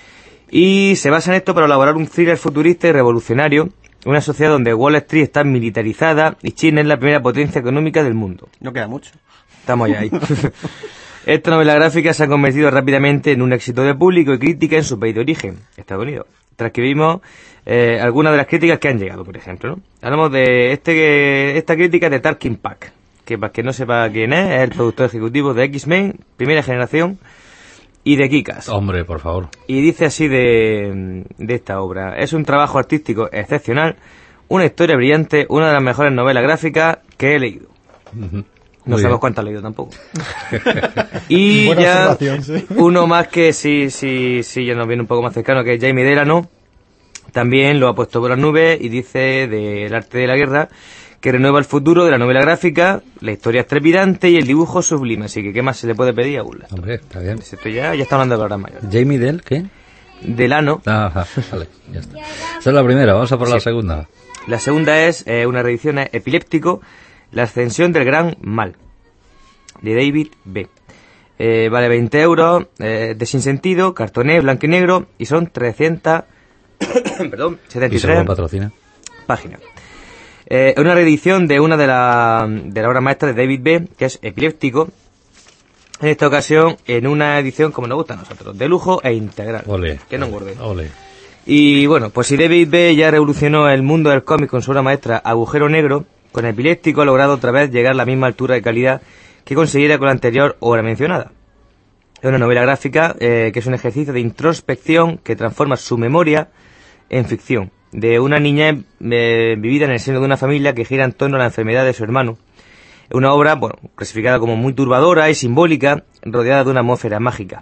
Y se basa en esto para elaborar un thriller futurista y revolucionario, una sociedad donde Wall Street está militarizada y China es la primera potencia económica del mundo. No queda mucho. Estamos ya ahí. Esta novela gráfica se ha convertido rápidamente en un éxito de público y crítica en su país de origen, Estados Unidos. Tras que vimos eh, algunas de las críticas que han llegado, por ejemplo, ¿no? Hablamos de este esta crítica de Tarkin Pack, que para que no sepa quién es, es el productor ejecutivo de X-Men, primera generación, y de Kick-Ass. Hombre, por favor. Y dice así de, de esta obra: es un trabajo artístico excepcional, una historia brillante, una de las mejores novelas gráficas que he leído. Uh-huh. No Muy sabemos bien. cuánto ha leído tampoco. Y Buena ya observación, sí. uno más que sí, sí, sí, ya nos viene un poco más cercano, que es Jamie Delano. También lo ha puesto por las nubes y dice del arte de la guerra que renueva el futuro de la novela gráfica, la historia es trepidante y el dibujo sublime. Así que, ¿qué más se le puede pedir a Ulla? Hombre, está bien. Esto ya, ya está hablando de palabras mayores. Jamie Dell, ¿qué? Delano. Ah, ah, vale, ya está. Esa es la primera, vamos a por la Sí. segunda. La segunda es eh, una reedición es Epiléptico, la ascensión del gran mal, de David B. Eh, vale veinte euros, eh, de sinsentido, cartoné, blanco y negro, y son trescientas perdón, setenta Y y se lo tres patrocina. páginas. Eh, una reedición de una de la, de la obra maestra de David B, que es Epiléptico, en esta ocasión en una edición como nos gusta a nosotros, de lujo e integral. Ole. Que no engorde. Ole. Y bueno, pues si David B ya revolucionó el mundo del cómic con su obra maestra Agujero Negro, con Epiléptico ha logrado otra vez llegar a la misma altura de calidad que consiguiera con la anterior obra mencionada. Es una novela gráfica eh, que es un ejercicio de introspección que transforma su memoria en ficción, de una niña eh, vivida en el seno de una familia que gira en torno a la enfermedad de su hermano. Es una obra, bueno, clasificada como muy turbadora y simbólica, rodeada de una atmósfera mágica.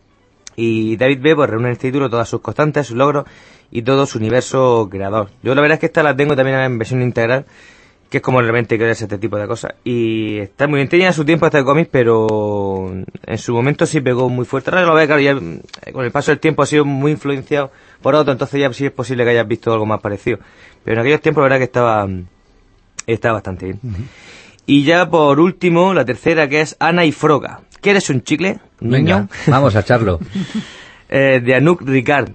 Y David B pues reúne en este título todas sus constantes, sus logros y todo su universo creador. Yo la verdad es que esta la tengo también en versión integral, que es como realmente crees este tipo de cosas. Y está muy bien, tenía su tiempo este cómic, pero en su momento sí pegó muy fuerte. Ahora lo ve, claro, ya eh, con el paso del tiempo ha sido muy influenciado por otro, entonces ya sí es posible que hayas visto algo más parecido. Pero en aquellos tiempos la verdad que estaba, estaba bastante bien. Uh-huh. Y ya por último, la tercera, que es Ana y Froga. ¿Quieres un chicle, niño? Venga, vamos a echarlo. eh, de Anouk Ricard.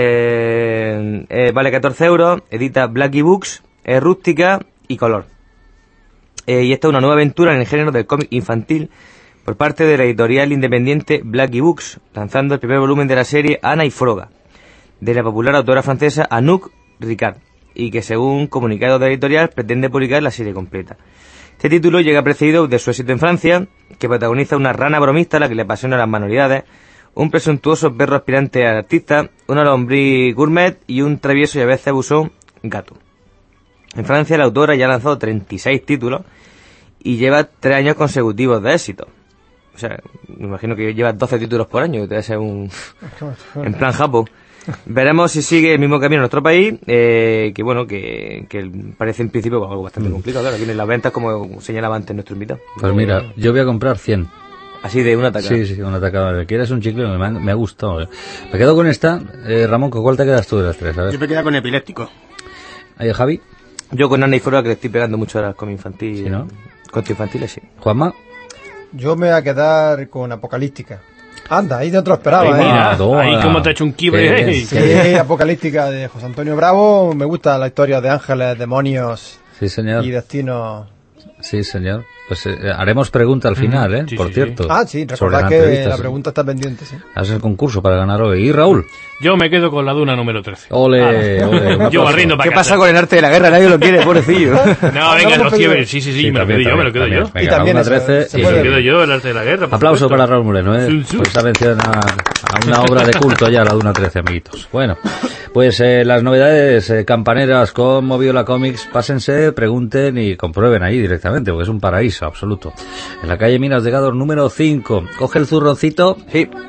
Eh, eh, vale catorce euros, edita Blackie Books, es rústica y color. Eh, y esta es una nueva aventura en el género del cómic infantil por parte de la editorial independiente Blackie Books, lanzando el primer volumen de la serie Ana y Froga, de la popular autora francesa Anouk Ricard, y que según comunicado de la editorial pretende publicar la serie completa. Este título llega precedido de su éxito en Francia, que protagoniza una rana bromista a la que le apasiona las manualidades, un presuntuoso perro aspirante a artista, una lombriz gourmet y un travieso y a veces abusón gato. En Francia la autora ya ha lanzado treinta y seis títulos y lleva tres años consecutivos de éxito. O sea, me imagino que lleva doce títulos por año, que debe ser un... en plan japo. Veremos si sigue el mismo camino en nuestro país, eh, que bueno, que, que parece en principio algo bastante mm. complicado. Claro, vienen las ventas como señalaba antes nuestro invitado. Pues mira, yo voy a comprar cien. Así de una tacada. Sí, sí, una tacada. ¿Quieres un chicle? Me ha, me ha gustado. Me quedo con esta. Eh, Ramón, ¿con cuál te quedas tú de las tres? A ver. Yo me quedo con Epiléptico. ¿Ahí, Javi? Yo con Ana y Froga, que le estoy pegando mucho ahora con mi infantil. ¿Sí, no? Con tu infantil, sí. ¿Juanma? Yo me voy a quedar con Apocalíptica. Anda, ahí de otro esperaba, Ay, ¿eh? mira, Ah, ahí como te ha hecho un kibre. Sí, Apocalíptica de José Antonio Bravo. Me gusta la historia de ángeles, demonios sí, señor. y destinos. Sí, señor. Pues eh, haremos pregunta al final, ¿eh? Sí, Por sí, cierto. sí. Ah, sí, recordad la que entrevista, la sí. pregunta está pendiente, sí. Haces el concurso para ganar hoy. ¿Y Raúl? Yo me quedo con la Duna número trece. Ole, Ah, ole. un yo aplauso. rindo para ¿Qué pasa con el arte de la guerra? Nadie lo quiere, pobrecillo. No, venga, no, los no, cieves. Sí, sí, sí, me lo también, quedo yo, me lo quedo también, yo. también. Y Venga, también una eso, trece. se y- Me puede. lo quedo yo, el arte de la guerra. por Aplauso supuesto. para Raúl Moreno, ¿eh? Sun Tzu. Por esa mención a, a una obra de culto ya, la Duna trece, amiguitos. Bueno, pues eh, las novedades eh, campaneras con Moviola Comics, pásense, pregunten y comprueben ahí directamente, porque es un paraíso absoluto. En la calle Minas de Gádor número cinco. Coge el zurroncito Sí.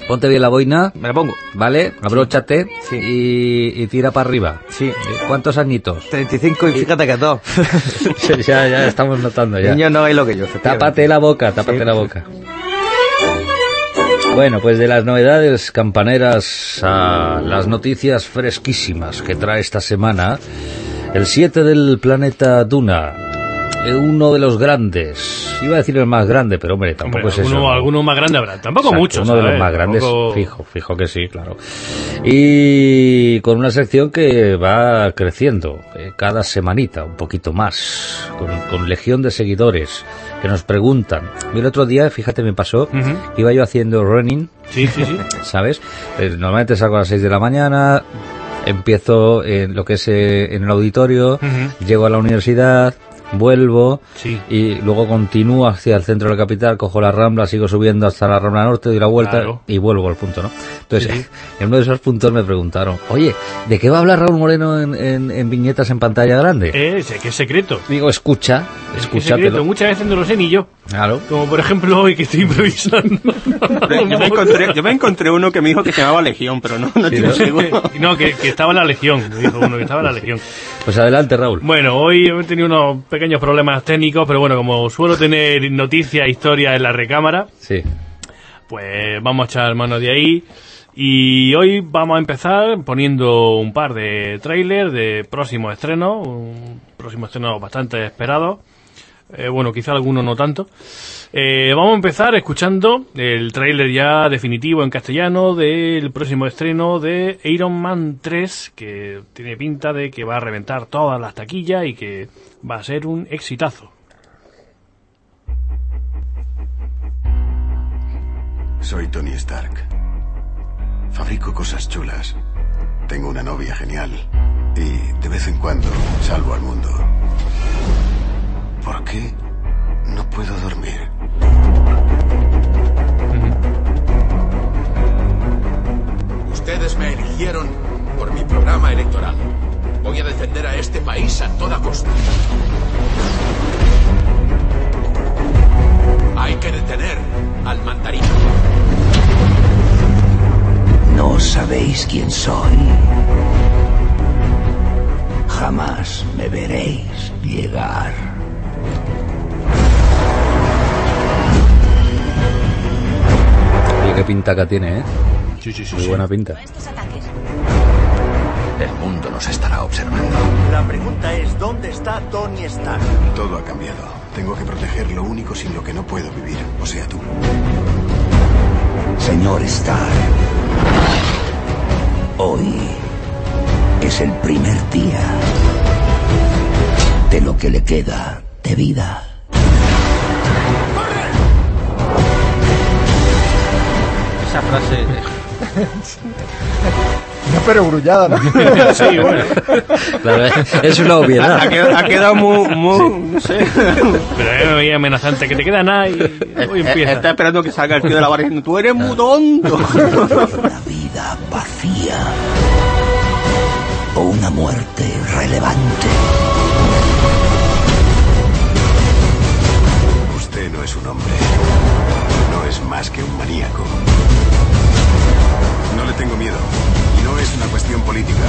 Ponte bien la boina. Me la pongo. ¿Vale? Abróchate Sí. y, y tira para arriba. Sí. ¿Cuántos añitos? treinta y cinco y fíjate que dos. ya, ya estamos notando ya. Niños no hay lo que yo. efectivamente. Tápate la boca, tápate Sí. la boca. Bueno, pues de las novedades campaneras a las noticias fresquísimas que trae esta semana, el siete del planeta Duna, eh, uno de los grandes, iba a decir el más grande, pero hombre, tampoco Hombre, es eso. alguno, ¿no? alguno más grande habrá. Tampoco Exacto, muchos. uno de los ¿sabes? más grandes, Tampoco- fijo, fijo que sí, claro. Y con una sección que va creciendo eh, cada semanita, un poquito más, con, con legión de seguidores que nos preguntan. Y el otro día, fíjate, me pasó, Ujú. que iba yo haciendo running, Sí, sí, sí. ¿sabes? Eh, normalmente salgo a las seis de la mañana, empiezo en lo que es eh, en el auditorio, Ujú. llego a la universidad, vuelvo Sí. y luego continúo hacia el centro de la capital, cojo la Rambla, sigo subiendo hasta la Rambla Norte, doy la vuelta Claro. y vuelvo al punto, ¿no? Entonces, Sí, sí. en uno de esos puntos me preguntaron, oye, ¿de qué va a hablar Raúl Moreno en, en, en viñetas en pantalla grande? Eh, sé que es secreto. Digo, escucha, Es que es secreto. escúchatelo. Muchas veces no lo sé ni yo. Claro. Como por ejemplo hoy que estoy improvisando. Yo me, encontré, yo me encontré uno que me dijo que se llamaba Legión, pero no, no estoy ¿no? seguro. No, que, que estaba en la Legión. Me dijo uno que estaba en la Legión. Pues adelante, Raúl. Bueno, hoy he tenido unos pequeños problemas técnicos, pero bueno, como suelo tener noticias, historias en la recámara, Sí. pues vamos a echar mano de ahí. Y hoy vamos a empezar poniendo un par de trailers de próximos estrenos, un próximo estreno bastante esperado. Eh, bueno, quizá alguno no tanto. Eh, vamos a empezar escuchando el tráiler ya definitivo en castellano del próximo estreno de Iron Man tres, que tiene pinta de que va a reventar todas las taquillas y que va a ser un exitazo. Soy Tony Stark. Fabrico cosas chulas. Tengo una novia genial. Y de vez en cuando salvo al mundo. ¿Por qué no puedo dormir? Ustedes me eligieron por mi programa electoral. Voy a defender a este país a toda costa. Hay que detener al mandarín. No sabéis quién soy. Jamás me veréis llegar. Oye, qué pintaca tiene, ¿eh? Sí, sí, sí. Muy sí. buena pinta. El mundo nos estará observando. La pregunta es, ¿dónde está Tony Stark? Todo ha cambiado. Tengo que proteger lo único sin lo que no puedo vivir. O sea, tú. Señor Stark, hoy es el primer día de lo que le queda de vida. Esa frase... Una perogrullada, ¿no? Sí, bueno. Claro, es una obviedad. Ha quedado, ha quedado muy, muy, no sé. Pero es muy amenazante, que te queda nada y hoy empieza. Está esperando que salga el tío de la barra diciendo, tú eres muy tonto. Una vida vacía o una muerte irrelevante. Usted no es un hombre. No es más que un maníaco. No le tengo miedo. Y no es una cuestión política.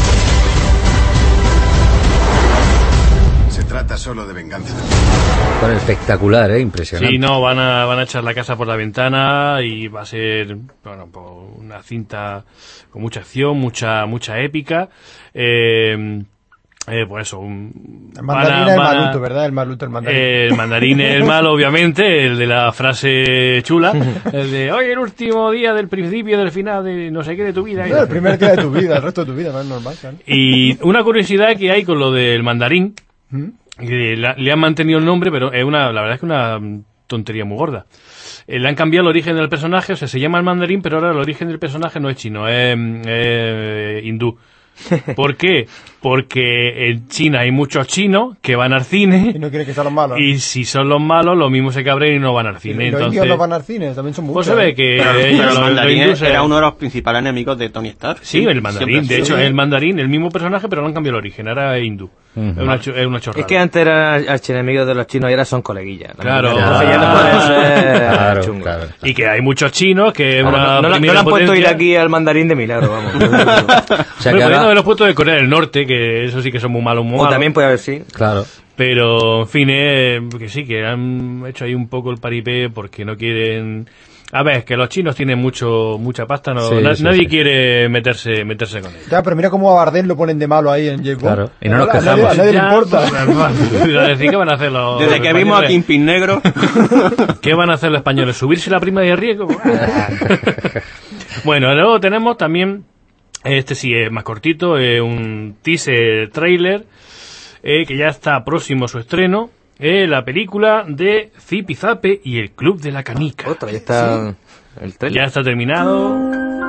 Se trata solo de venganza. Bueno, espectacular, ¿eh? Impresionante. Sí, no, van a, van a echar la casa por la ventana y va a ser, bueno, pues una cinta con mucha acción, mucha mucha épica. Eh, eh, pues eso. Un, El mandarín van a- es el van a- maluto, ¿verdad? El maluto, el mandarín. Eh, el mandarín es el malo, obviamente, el de la frase chula, el de hoy el último día del principio del final de no sé qué de tu vida. No, el primer día de tu vida, el resto de tu vida, no es normal, claro. Y una curiosidad que hay con lo del mandarín, ¿Mm? que la- le han mantenido el nombre, pero es una, la verdad es que una tontería muy gorda. Eh, le han cambiado el origen del personaje, o sea, se llama el mandarín, pero ahora el origen del personaje no es chino, es, es hindú. ¿Por qué? porque en China hay muchos chinos que van al cine y no quieren que sean los malos. Y si son los malos, lo mismo se cabren y no van al cine. Y los entonces, indios no van al cine, también son muchos. Pues se ve que pero, ellos, pero el los, mandarín los hindúes, era uno de los principales enemigos de Tony Stark. Sí, el mandarín. Siempre De hecho, sí. es el mandarín, el mismo personaje, pero no han cambiado el origen. Ahora es hindú. Uh-huh. Es, una, es una chorrada. Es que antes eran archienemigos de los chinos y ahora son coleguillas. Claro. Entonces ya no puede ser claro, chungo. Claro, claro. Y que hay muchos chinos que... Claro, una no, no, no le han puesto ir aquí al mandarín de milagro, vamos. O sea, que ahora... no de los puestos de Corea del Norte, que eso sí que son muy malos, muy malos. O también puede haber, sí. Claro. Pero, en fin, eh, que sí, que han hecho ahí un poco el paripé porque no quieren... A ver, que los chinos tienen mucho mucha pasta, no, sí, na, sí, nadie sí. quiere meterse meterse con ellos. Ya, pero mira cómo a Bardem lo ponen de malo ahí en James Bond. Claro, y no nos a quejamos. nadie, a nadie le Ya, importa. Pues, decir, ¿qué van a hacer los Desde los que vimos a españoles? Kingpin negro. ¿Qué van a hacer los españoles? ¿Subirse la prima de riesgo? Bueno, luego tenemos también, este sí es más cortito, eh, un teaser trailer eh, que ya está próximo a su estreno. Eh, la película de Zipizape y el Club de la Canica. Otra, ya está Sí. el trailer. Ya está terminado.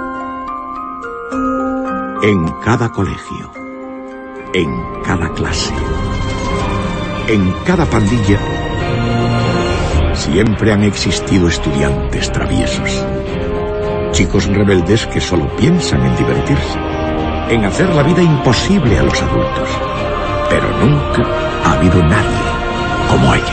En cada colegio, en cada clase, en cada pandilla, siempre han existido estudiantes traviesos. Chicos rebeldes que solo piensan en divertirse, en hacer la vida imposible a los adultos. Pero nunca ha habido nadie como ellos.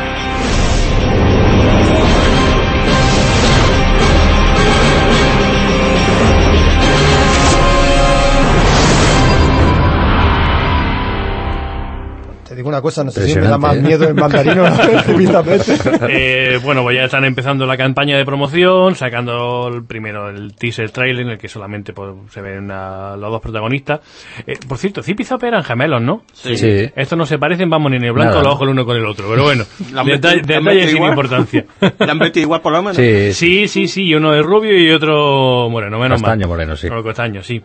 Te digo una cosa, no sé si me da más miedo el mandarino eh, Bueno, pues ya están empezando la campaña de promoción, sacando el, primero el teaser trailer en el que solamente pues, se ven a los dos protagonistas. Eh, por cierto, Zip y Zap eran gemelos, ¿no? Sí. sí. Estos no se parecen, vamos, ni en el blanco Nada. los ojos el uno con el otro, pero bueno, Detalle detalle sin igual? importancia. ¿La han metido igual por lo menos? Sí, Sí, sí, sí, y uno es rubio y otro moreno, menos Castaño mal. moreno, sí. No, castaño, sí.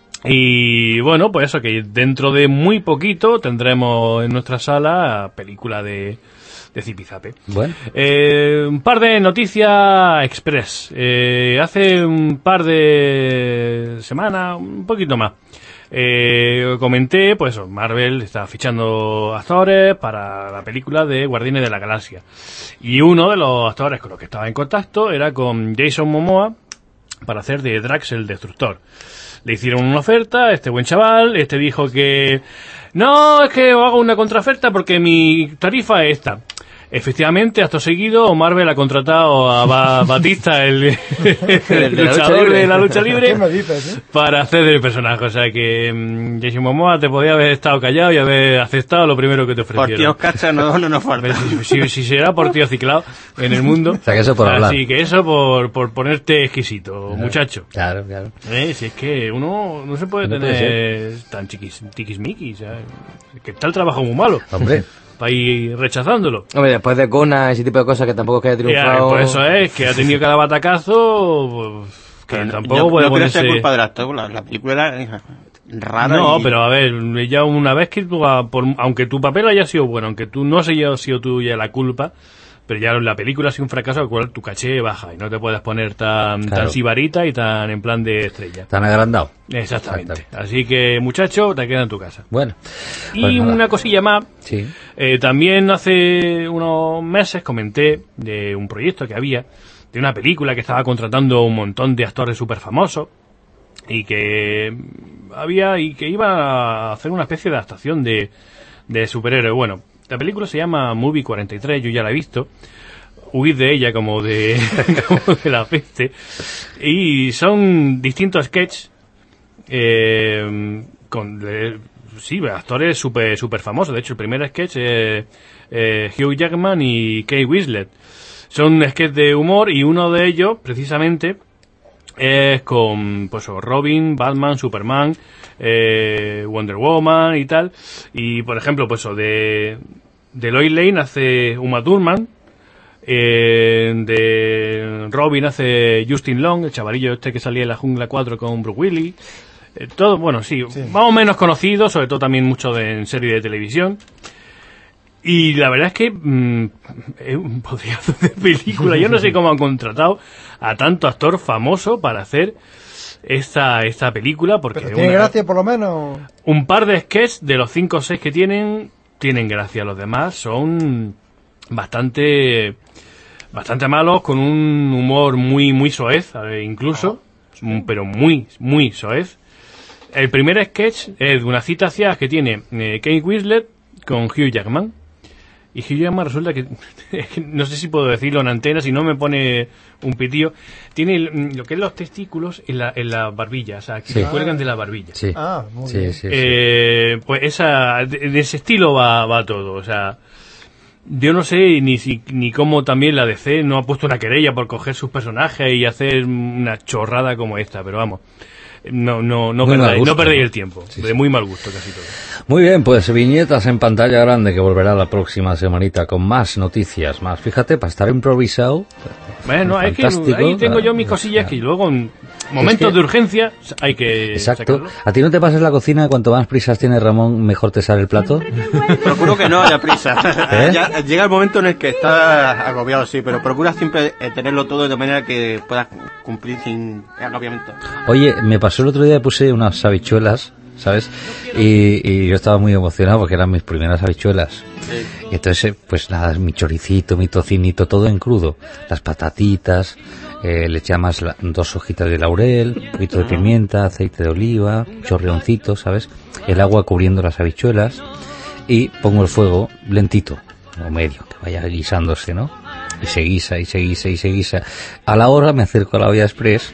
Y bueno, pues eso, que dentro de muy poquito tendremos en nuestra sala película de, de Zipizape. Bueno. Eh, un par de noticias express. Eh, hace un par de semanas, un poquito más, eh, comenté, pues eso, Marvel está fichando actores para la película de Guardianes de la Galaxia. Y uno de los actores con los que estaba en contacto era con Jason Momoa para hacer de Drax el Destructor. Le hicieron una oferta, este buen chaval, este dijo que no, es que hago una contraoferta porque mi tarifa es esta. Efectivamente, acto seguido, Marvel ha contratado a ba Batista, el, el, el de la luchador lucha de la lucha libre, ¿Qué me dices, eh? para hacer el personaje. O sea que um, Jason Momoa te podía haber estado callado y haber aceptado lo primero que te Por ofrecieron. tíos cachas no, no nos falta. Si, si, si será por tío ciclado en el mundo. O sea, que eso por hablar. Así que eso por, por ponerte exquisito, Claro, muchacho. Claro, claro. Eh, si es que uno no se puede No tener puede tan chiquis, tiquismiquis, ¿sabes? Que está el trabajo muy malo. Hombre. Para ir rechazándolo. Hombre, después de Conan, ese tipo de cosas que tampoco es que haya triunfado. Ya, pues eso es, que ha tenido cada batacazo, pues, que no, tampoco yo, puede no creo que ponerse... sea culpa del actor, la, la película era rara. No, y... pero a ver, ya una vez que tú, por, aunque tu papel haya sido bueno, aunque tú no haya sido tuya la culpa, pero ya la película ha sido un fracaso al cual tu caché baja y no te puedes poner tan, Claro. tan sibarita y tan en plan de estrella. Tan agrandado. Exactamente. Exacto. Así que, muchacho, te queda en tu casa. Bueno. Y pues nada. una cosilla más. Sí. Eh, también hace unos meses comenté de un proyecto que había, de una película que estaba contratando un montón de actores súper famosos y que había y que iba a hacer una especie de adaptación de, de superhéroe. Bueno, la película se llama Movie cuarenta y tres, yo ya la he visto. Huir de ella como de, como de la peste. Y son distintos sketches eh, con... De, sí, actores súper super famosos. De hecho, el primer sketch es eh, Hugh Jackman y Kate Winslet. Son sketches de humor y uno de ellos, precisamente, es con pues Robin, Batman, Superman, eh, Wonder Woman y tal. Y, por ejemplo, pues de, de Lois Lane hace Uma Thurman. Eh, de Robin hace Justin Long, el chavalillo este que salía en la Jungla cuatro con Bruce Willis. Eh, todo, bueno, sí, Sí. más o menos conocido, sobre todo también mucho de, en serie de televisión. Y la verdad es que mmm, es un podriazo de película. Yo no sé cómo han contratado a tanto actor famoso para hacer esta esta película, porque pero tiene una, gracia por lo menos. Un par de sketches de los cinco o seis que tienen tienen gracia. Los demás son bastante bastante malos, con un humor muy muy soez, incluso, oh, pero muy muy soez. El primer sketch es de una cita hacia que tiene eh, Kate Winslet con Hugh Jackman. Y Hugh Jackman resulta que, no sé si puedo decirlo en antena, si no me pone un pitío, tiene lo que es los testículos en la, en la barbilla, o sea, que sí. se cuelgan de la barbilla. Sí, ah, muy sí, bien. sí, sí. Eh, pues esa, de, de ese estilo va, va todo, o sea, yo no sé ni si, ni cómo también la D C no ha puesto una querella por coger sus personajes y hacer una chorrada como esta, pero vamos. No, no, no perdáis, no perdéis el tiempo. Sí, de muy mal gusto casi todo. Muy bien, pues viñetas en pantalla grande que volverá la próxima semanita con más noticias, más. Fíjate, para estar improvisado. Bueno, es que ahí tengo yo mis cosillas que luego en momentos es que, de urgencia hay que exacto. sacarlo. ¿A ti no te pasas la cocina? Cuanto más prisas tiene Ramón, mejor te sale el plato. Procuro que no haya prisa. ¿Eh? Ya, llega el momento en el que estás agobiado, sí, pero procura siempre tenerlo todo de manera que puedas cumplir sin agobiamiento. Oye, me pasó el otro día, puse unas habichuelas, ¿sabes? Y, y yo estaba muy emocionado porque eran mis primeras habichuelas. Sí. Y entonces, pues nada, mi choricito, mi tocinito, todo en crudo. Las patatitas, eh, le echamos la, dos hojitas de laurel, un poquito de pimienta, aceite de oliva, chorreoncito, ¿sabes? El agua cubriendo las habichuelas y pongo el fuego lentito, o medio, que vaya guisándose, ¿no? Y se guisa, y se guisa, y se guisa. A la hora me acerco a la olla express,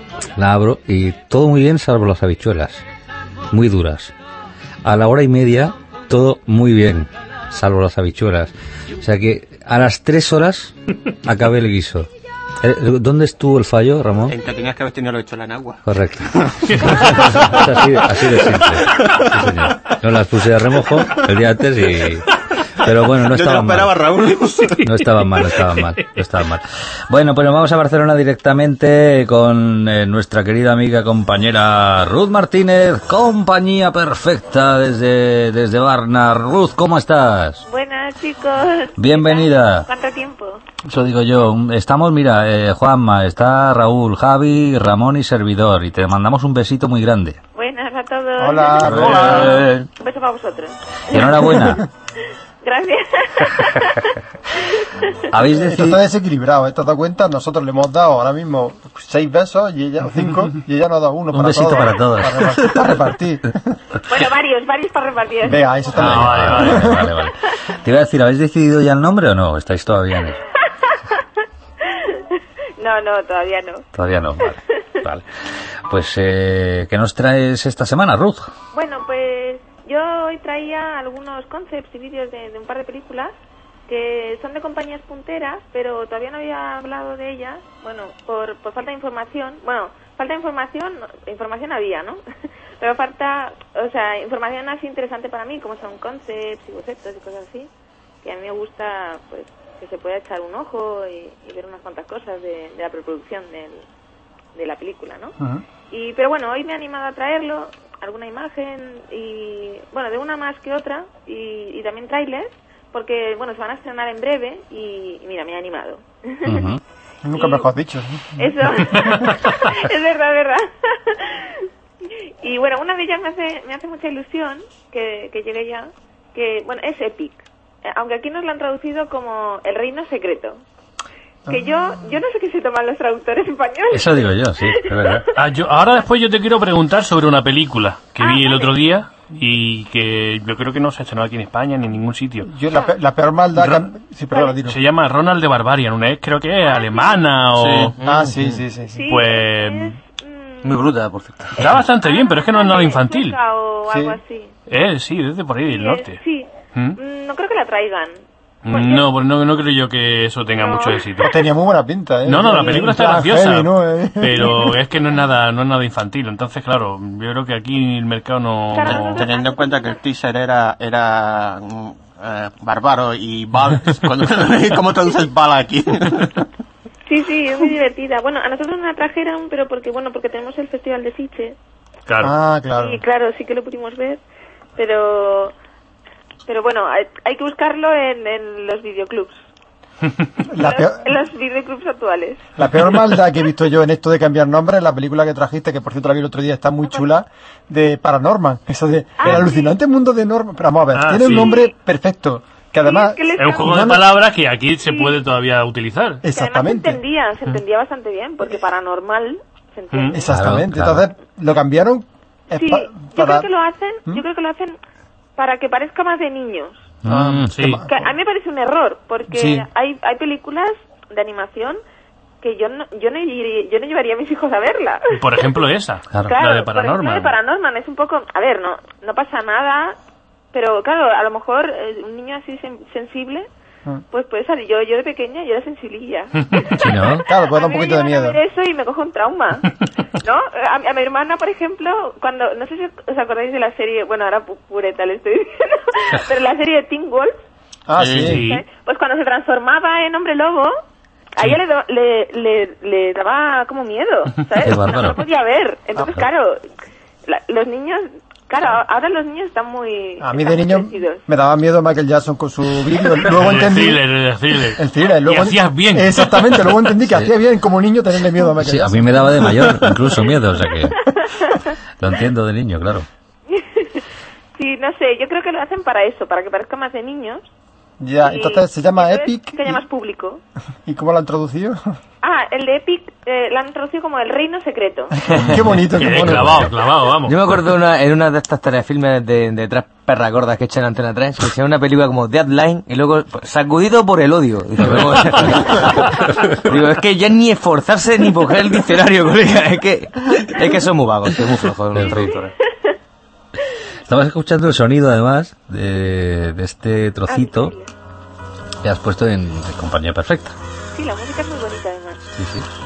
la abro y todo muy bien salvo las habichuelas, muy duras. A la hora y media todo muy bien salvo las habichuelas, o sea que a las tres horas acabé el guiso. ¿Dónde estuvo el fallo, Ramón? En que tenías que haber tenido la habichuela en agua. Correcto. Es así, así de simple. Sí, señor. No las puse de remojo el día antes y... Pero bueno, no estaban mal. Raúl. No estaban mal, no estaban mal, no estaban mal. Bueno, pues nos vamos a Barcelona directamente con eh, nuestra querida amiga compañera Ruth Martínez, compañía perfecta desde desde Barna. Ruth, ¿cómo estás? Buenas, chicos. Bienvenida. ¿Cuánto tiempo? Eso digo yo. Estamos, mira, eh, Juanma, está Raúl, Javi, Ramón y servidor, y te mandamos un besito muy grande. Buenas a todos. Hola. Hola. Un beso para vosotros. Y enhorabuena. Gracias. Habéis decidido... Esto está desequilibrado, ¿eh? ¿Te has dado cuenta? Nosotros le hemos dado ahora mismo seis besos y ella cinco y ella nos ha dado uno un para besito todos. para todos. Para repartir. Para repartir. Bueno, varios, varios para repartir. Venga, eso está ah, vale, vale, vale, vale. Te iba a decir, ¿habéis decidido ya el nombre o no? ¿Estáis todavía en él? No, no, todavía no. Todavía no, vale. Vale. Pues, eh, ¿qué nos traes esta semana, Ruth? Bueno, pues yo hoy traía algunos concepts y vídeos de, de un par de películas que son de compañías punteras, pero todavía no había hablado de ellas, bueno, por, por falta de información. Bueno, falta de información, información había, ¿no? Pero falta, o sea, información así interesante para mí, como son concepts y bocetos y cosas así, que a mí me gusta, pues, que se pueda echar un ojo y, y ver unas cuantas cosas de, de la preproducción del, de la película, ¿no? Uh-huh. Y pero bueno, hoy me he animado a traerlo, alguna imagen y, bueno, de una más que otra, y, y también trailers, porque, bueno, se van a estrenar en breve y, y mira, me he animado. Uh-huh. Nunca y, mejor dicho. ¿Eh? Eso, es verdad, verdad. Y bueno, una de ellas me hace, me hace mucha ilusión que, que llegue ya, que, bueno, es Epic, aunque aquí nos lo han traducido como El Reino Secreto. Que yo yo no sé qué se toman los traductores españoles. Eso digo yo, sí, es verdad. Ah, yo, ahora después yo te quiero preguntar sobre una película que ah, vi el vale. otro día y que yo creo que no se ha estrenado aquí en España ni en ningún sitio. Yo la, pe- la peor maldad Ron, que... Sí, perdón, dilo. Se llama Ronald de Barbarian, una es creo que es alemana o... Sí. Ah, sí, sí, sí. sí. Pues... Es, mm, muy bruta, por cierto. Está bastante bien, pero es que no es nada infantil. O algo sí. así. Eh, sí, desde por ahí del sí, norte. Es, sí, ¿Mm? no creo que la traigan. Pues no, pues no, no creo yo que eso tenga no. mucho éxito. Tenía muy buena pinta, ¿eh? No, no, la película está ya, graciosa, heavy, ¿no? ¿Eh? pero es que no es nada no es nada infantil. Entonces, claro, yo creo que aquí el mercado no... Claro, no... Teniendo en cuenta que el teaser era era eh, bárbaro y bal, cuando, ¿cómo traduces bala aquí? Sí, sí, es muy divertida. Bueno, a nosotros nos la trajeron, pero porque, bueno, porque tenemos el Festival de Sitges. Claro. Ah, claro. Y claro, sí que lo pudimos ver, pero... Pero bueno, hay, hay que buscarlo en, en los videoclubs. La en, peor, los, en los videoclubs actuales. la peor maldad que he visto yo en esto de cambiar nombres es la película que trajiste, que por cierto la vi el otro día, está muy chula, de Paranorman. Eso de Ah, el alucinante mundo de Norman. Pero vamos a ver, Ah, tiene sí. un nombre perfecto. Que además... Sí, es que les Es un juego de no, no- palabras que aquí se puede todavía utilizar. Que además se Exactamente. entendía, se entendía bastante bien, porque paranormal se entiende. Exactamente. Claro, claro. Entonces, lo cambiaron... es Sí, pa- yo para... creo que lo hacen, ¿Mm? yo creo que lo hacen para que parezca más de niños. Mm, Sí. Que a mí me parece un error, porque Sí. hay hay películas de animación que yo no yo no iría- yo no llevaría a mis hijos a verla. Por ejemplo, esa. Claro. Claro, La de por ejemplo, Paranorman. de Paranorman es un poco, a ver, no no pasa nada, pero claro, a lo mejor eh, un niño así sen- sensible, pues puede salir. Yo yo de pequeña yo era sensibililla. Sí, ¿no? Claro, pues da un A mí me poquito de llevan a miedo. ver eso y me cojo un trauma, ¿no? A, a mi hermana, por ejemplo, cuando, no sé si os acordáis de la serie, bueno, ahora pu- pureta le estoy diciendo, pero la serie de Teen Wolf, Ah, Sí, sí. sí. ¿eh? Pues cuando se transformaba en hombre lobo, a ella le, do- le, le, le daba como miedo, ¿sabes? Qué No, bárbaro. no lo podía ver. Entonces, Ah. claro, la- los niños, claro, ahora los niños están muy... A mí están de muy niño crecidos. me daba miedo Michael Jackson con su vídeo. Luego El entendí... thriller, el thriller. El thriller. Luego Y hacías bien. Exactamente, luego entendí que Sí. hacía bien como niño tenerle miedo a Michael Sí, a Jackson. mí me daba de mayor, incluso miedo, o sea que lo entiendo de niño, claro. Sí, no sé, yo creo que lo hacen para eso, para que parezca más de niños. Ya, Y- entonces se llama y entonces Epic. Que haya más público. ¿Y cómo lo han traducido? Ah, el de Epic eh, lo han introducido como el reino secreto. Qué bonito, qué Quedé bonito. clavado, clavado, vamos. Yo me acuerdo de una, en una de estas telefilmes de, de tres perras gordas que echan en Antena tres, que se llama una película como Deadline y luego pues, sacudido por el odio. Dice, "Vamos". Digo, es que ya ni esforzarse ni coger el diccionario, colega. Es que, es que son muy vagos, que muy flojos los traductores. Estabas escuchando el sonido, además, de, de este trocito que has puesto en, en Compañía Perfecta. Sí, la música es muy bonita además. Sí,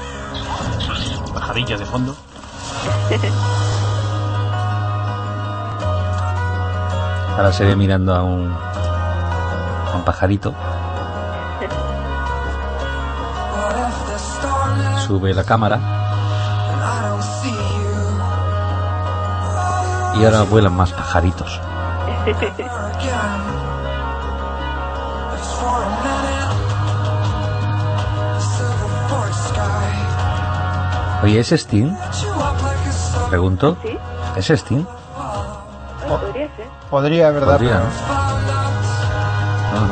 sí. Pajarillos de fondo. Ahora se ve mirando a un, a un pajarito. Sube la cámara. Y ahora vuelan más pajaritos. Oye, ¿es Sting? Pregunto. ¿Sí? ¿Es Sting? Bueno, podría ser. Podría, ¿verdad? Podría, pero, ¿no? No, no.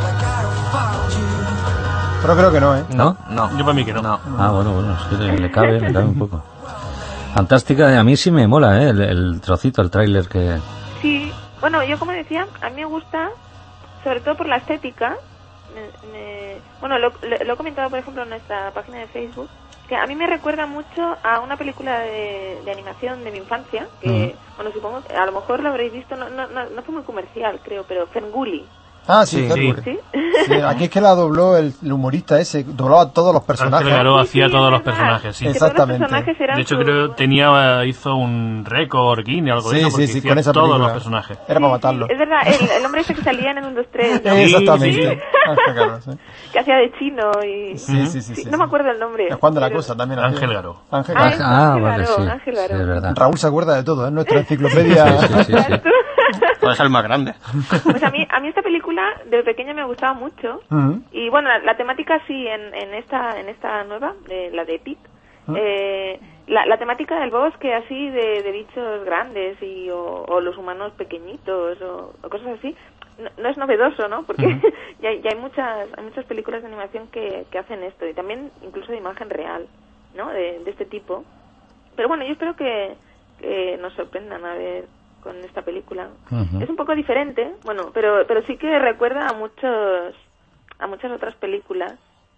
pero creo que no, ¿eh? ¿No? No. Yo para mí que no. No. Ah, bueno, bueno, es que le, le cabe, le cabe un poco. Fantástica, a mí sí me mola, ¿eh? El, el trocito, el tráiler que... Sí, bueno, yo como decía, a mí me gusta, sobre todo por la estética. Me, me- bueno, lo, lo- lo he comentado, por ejemplo, en nuestra página de Facebook, que a mí me recuerda mucho a una película de, de animación de mi infancia, que, bueno, supongo que a lo mejor lo habréis visto, no, no, no, no fue muy comercial, creo, pero Ferngully. Ah, sí, Sí, Ferngully. ¿Sí? Sí, aquí es que la dobló el, el humorista ese, doblaba a todos los personajes. Ángel Garó Sí, hacía sí, todos es los verdad. personajes, sí. Que todos los Exactamente. personajes eran De hecho, su- creo tenía hizo un récord Guinness, algo de Sí, eso, sí, porque sí, hacía con esa todos película. los personajes. Era para matarlo. Es verdad, el, el hombre ese que salía en el uno, dos, tres, ¿no? Exactamente. Ángel Garó, sí. Que hacía de chino y... Sí, sí, sí, sí, no sí. me acuerdo el nombre. Es Juan de la pero- Cosa también. Ángel hacía. Garó. Ángel Ah, Garó. es Ah, Ángel vale, Garó, sí. Ángel Sí, Garó. es verdad. Raúl se acuerda de todo, ¿eh? Nuestra enciclopedia. Sí, sí, sí, sí. Puede ser el más grande. Pues a mí, a mí esta película de pequeña me gustaba mucho. Ujú. Y bueno, la, la temática sí, en, en esta en esta nueva, de, la de Epic, eh, la, la temática del bosque así, de, de bichos grandes y o, o los humanos pequeñitos o, o cosas así, no, no es novedoso, ¿no? Porque ya, ya hay muchas hay muchas películas de animación que, que hacen esto y también incluso de imagen real, ¿no? De, de este tipo. Pero bueno, yo espero que, que nos sorprendan a ver con esta película. Ujú. Es un poco diferente, bueno, pero pero sí que recuerda a muchos a muchas otras películas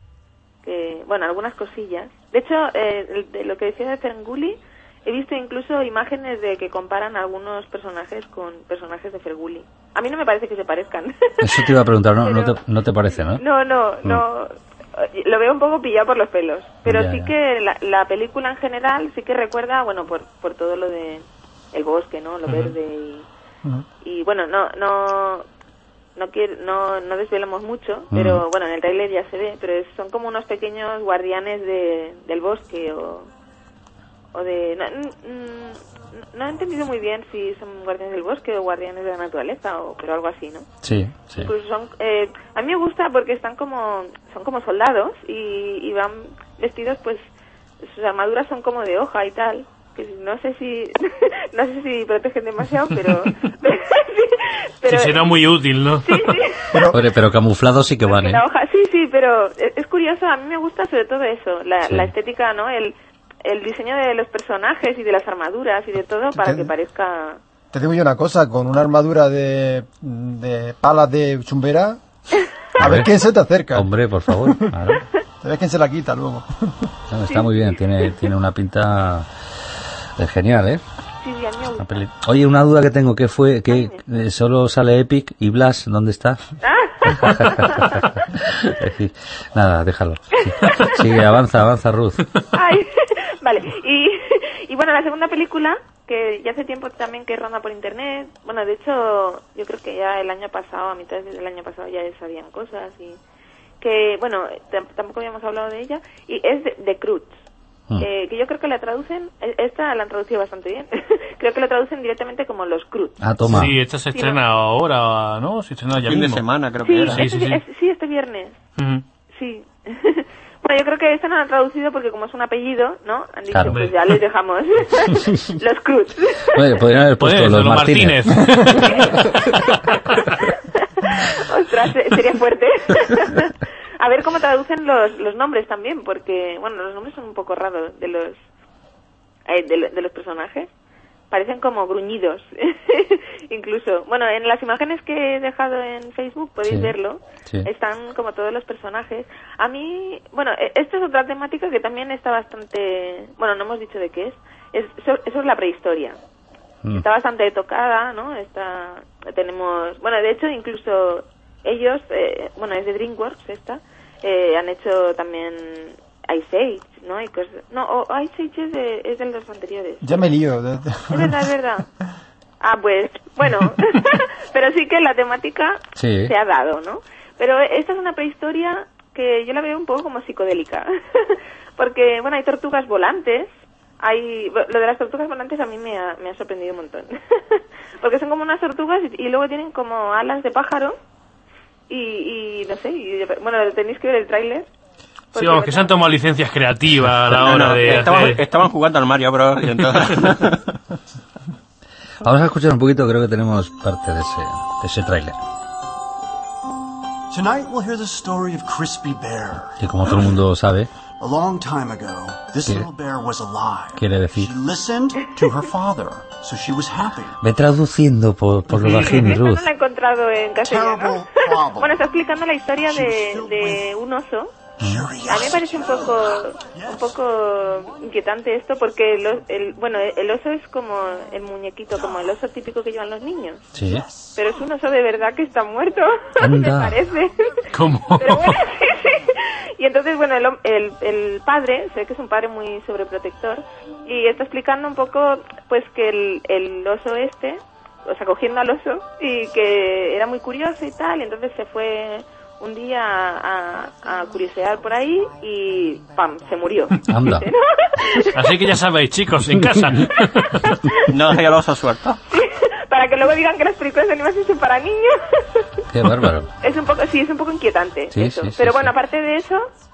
que, bueno, algunas cosillas. De hecho, eh, de lo que decía de Ferngully, he visto incluso imágenes de que comparan a algunos personajes con personajes de Ferngully. A mí no me parece que se parezcan. Eso te iba a preguntar, no, no, Pero- te, no te parece, ¿no? No, no, no. Lo veo un poco pillado por los pelos. Pero Ya, sí ya. que la, la película en general sí que recuerda, bueno, por, por todo lo de el bosque, ¿no? Lo Ujú. verde y, Ujú. y bueno, no no no quiero, no, no desvelamos mucho, pero Ujú. bueno, en el tráiler ya se ve, pero es- son como unos pequeños guardianes de, del bosque o, o de no, no, no he entendido muy bien si son guardianes del bosque o guardianes de la naturaleza, o pero algo así, ¿no? Sí, sí. Pues son, eh, a mí me gusta porque están como son como soldados y, y van vestidos, pues sus armaduras son como de hoja y tal, que no sé si no sé si protegen demasiado, pero pero sí, será muy útil, ¿no? Sí, sí. Pero, pero camuflados sí que van, ¿eh? La hoja, sí, sí, pero es curioso, a mí me gusta sobre todo eso, la, sí. la estética, ¿no? El, el diseño de los personajes y de las armaduras y de todo para te, que parezca... Te digo yo una cosa, con una armadura de, de palas de chumbera, a, a ver quién se te acerca. Hombre, por favor. Claro. A ver quién se la quita luego. No, está muy bien, tiene, tiene una pinta genial, ¿eh? Sí, sí, a mí me gusta. Peli... Oye, una duda que tengo, ¿qué fue? que eh, solo sale Epic y Blas, ¿dónde está? Nada, déjalo. Sí. Sigue, avanza, avanza, Ruth. Ay, vale, y, y bueno, la segunda película, que ya hace tiempo también que ronda por internet, bueno, de hecho, yo creo que ya el año pasado, a mitad del año pasado ya sabían cosas, y que, bueno, t- tampoco habíamos hablado de ella, y es de, de Cruz. Mm. Eh, que yo creo que la traducen, esta la han traducido bastante bien, creo que la traducen directamente como los Cruz. Ah, toma. Sí, esta se estrena sí, ¿no? ahora, ¿no? Se estrena ya fin mismo. de semana, creo sí, que era. Sí, sí, sí, sí. Es, sí, este viernes. Uh-huh. Sí. Bueno, yo creo que esta no la han traducido porque como es un apellido, ¿no? Han dicho, claro. pues ya les dejamos. Los Cruz. Oye, podrían haber puesto pues, los, los Martínez. Martínez. Ostras, sería fuerte. A ver cómo traducen los, los nombres también, porque, bueno, los nombres son un poco raros de los eh, de, de los personajes. Parecen como gruñidos, incluso. Bueno, en las imágenes que he dejado en Facebook podéis sí, verlo. Sí. Están como todos los personajes. A mí, bueno, esta es otra temática que también está bastante... Bueno, no hemos dicho de qué es. es eso, eso es la prehistoria. Mm. Está bastante tocada, ¿no? Está, tenemos... Bueno, de hecho, incluso ellos, eh, bueno, es de DreamWorks esta, eh, han hecho también... Ice Age, ¿no? Y cosas... No, oh, Ice Age es de, es de los anteriores. Ya me lío. Es verdad, es verdad. Ah, pues, bueno. Pero sí que la temática sí. se ha dado, ¿no? Pero esta es una prehistoria que yo la veo un poco como psicodélica. Porque, bueno, hay tortugas volantes. Hay... Lo de las tortugas volantes a mí me ha, me ha sorprendido un montón. Porque son como unas tortugas y, y luego tienen como alas de pájaro. Y, y no sé, y, bueno, tenéis que ver el tráiler. Sí, vamos, que se han tomado licencias creativas a la hora no, no, de estaban, hacer... estaban jugando al Mario Bros. Y entonces... Vamos a escuchar un poquito, creo que tenemos parte de ese, de ese tráiler. Tonight we'll hear the story of Crispy Bear. Y como todo el mundo sabe, a long time ago, this little bear was alive. Quiere decir... She listened to her father, so she was happy. Ve traduciendo por, por lo bajini, Ruth. Esta no la he encontrado en castellano. Bueno, está explicando la historia de, de un oso. A mí me parece un poco un poco inquietante esto porque el, el bueno el oso es como el muñequito, como el oso típico que llevan los niños. Sí. Pero es un oso de verdad que está muerto, me parece. ¿Cómo? Pero bueno, sí, sí. Y entonces, bueno, el, el, el padre, sé que es un padre muy sobreprotector y está explicando un poco pues que el, el oso este, o sea, cogiendo al oso y que era muy curioso y tal, y entonces se fue un día a, a, a curiosear por ahí y ¡pam! Se murió. Anda. Así que ya sabéis, chicos, en casa. No dejé al oso suelto. Sí, para que luego digan que las películas de animación son para niños. Qué bárbaro. Es un poco, sí, es un poco inquietante sí, eso. Sí, sí, Pero sí, bueno, sí. aparte de eso,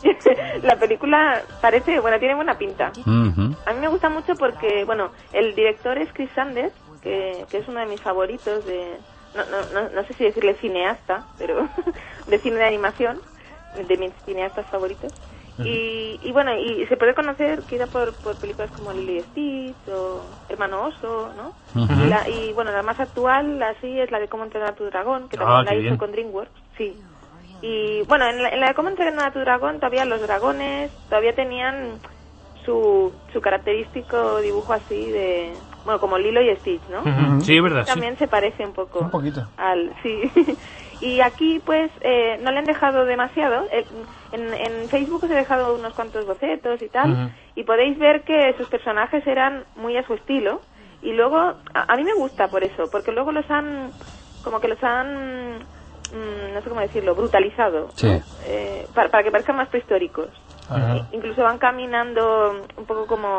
la película parece, bueno, tiene buena pinta. Uh-huh. A mí me gusta mucho porque, bueno, el director es Chris Sanders, que, que es uno de mis favoritos de... No, no, no, no sé si decirle cineasta, pero de cine de animación, de mis cineastas favoritos. Uh-huh. Y, y bueno, y se puede conocer quizá por, por películas como Lilo y Stitch o Hermano Oso, ¿no? Uh-huh. Y, la, y bueno, la más actual, así, es la de Cómo entrenar a tu dragón, que también ah, la hizo bien. Con DreamWorks, sí. Y bueno, en la, en la de Cómo entrenar a tu dragón todavía los dragones todavía tenían su, su característico dibujo así de... Bueno, como Lilo y Stitch, ¿no? Uh-huh. Sí, es verdad. También sí. se parece un poco. Un poquito. Al, sí. Y aquí, pues, eh, no le han dejado demasiado. En, en Facebook os he dejado unos cuantos bocetos y tal. Uh-huh. Y podéis ver que sus personajes eran muy a su estilo. Y luego, a, a mí me gusta por eso, porque luego los han, como que los han, mmm, no sé cómo decirlo, brutalizado. Sí. ¿no? Eh, para, para que parezcan más prehistóricos. Uh-huh. Incluso van caminando un poco como...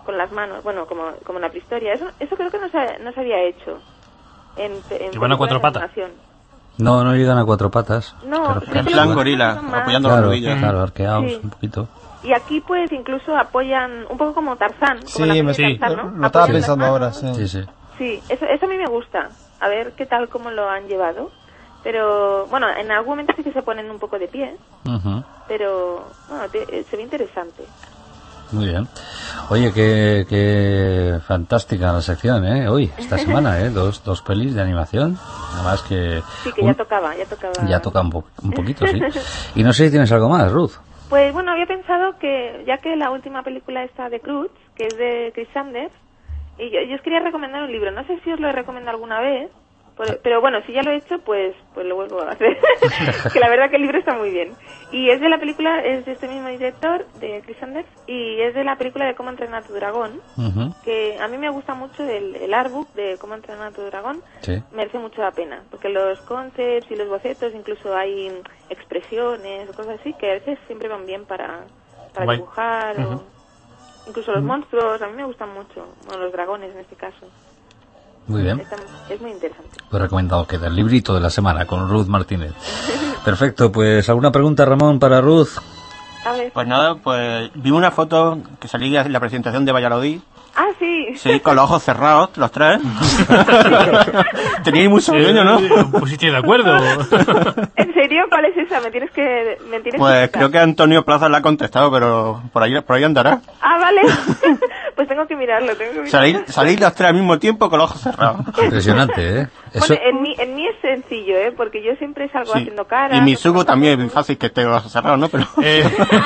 con las manos, bueno, como, como en la prehistoria. Eso, eso creo que no se, no se había hecho. En, en ¿Que van a cuatro patas? No, no llegan a cuatro patas. No, en plan gorila, apoyando claro, las rodillas. Claro, arqueados Sí. un poquito. Y aquí pues incluso apoyan, un poco como Tarzán. Como Sí, la me, peli sí. Tarzán, ¿no? lo estaba Apoyan pensando las ahora, manos. sí. Sí, sí. Sí, eso, eso a mí me gusta. A ver qué tal, cómo lo han llevado. Pero, bueno, en algún momento sí que se ponen un poco de pie. Uh-huh. Pero, bueno, te- se ve interesante. Muy bien. Oye, qué, qué fantástica la sección, ¿eh? Hoy, esta semana, ¿eh? Dos, dos pelis de animación. Además que... Sí, que un- ya tocaba, ya tocaba. ya toca un, po- un poquito, sí. Y no sé si tienes algo más, Ruth. Pues bueno, había pensado que, ya que la última película está de Cruz, que es de Chris Sanders, y yo, yo os quería recomendar un libro. No sé si os lo he recomendado alguna vez, por- pero bueno, si ya lo he hecho, pues pues lo vuelvo a hacer. Que la verdad que el libro está muy bien. Y es de la película, es de este mismo director, de Chris Sanders, y es de la película de Cómo entrenar a tu dragón, Uh-huh. que a mí me gusta mucho el, el artbook de Cómo entrenar a tu dragón. Sí. Merece mucho la pena, porque los concepts y los bocetos, incluso hay expresiones o cosas así que a veces siempre van bien para, para Guay. dibujar, Ujú. o incluso los monstruos, a mí me gustan mucho, bueno, los dragones en este caso. Muy bien. Están- es muy interesante. Pues recomendado queda el librito de la semana con Ruth Martínez. Perfecto, pues ¿alguna pregunta, Ramón, para Ruth? A ver. Pues nada, pues vi una foto que salía en la presentación de Valladolid. Ah, sí. Sí, con los ojos cerrados, los tres. Teníais mucho sueño, ¿no? ¿Pusiste de acuerdo? ¿En serio? ¿Cuál es esa? Me tienes que... Me tienes que Pues explicar. creo que Antonio Plaza la ha contestado, pero por ahí, por ahí andará. Ah, vale. Pues tengo que mirarlo, tengo que mirarlo. Salís, salís los tres al mismo tiempo con los ojos cerrados. Impresionante, ¿eh? Eso... Bueno, en mí, en mí es sencillo, ¿eh? Porque yo siempre salgo Sí. haciendo caras. Y mi sugo también es fácil que esté con los ojos cerrados, ¿no? Pero... Eh,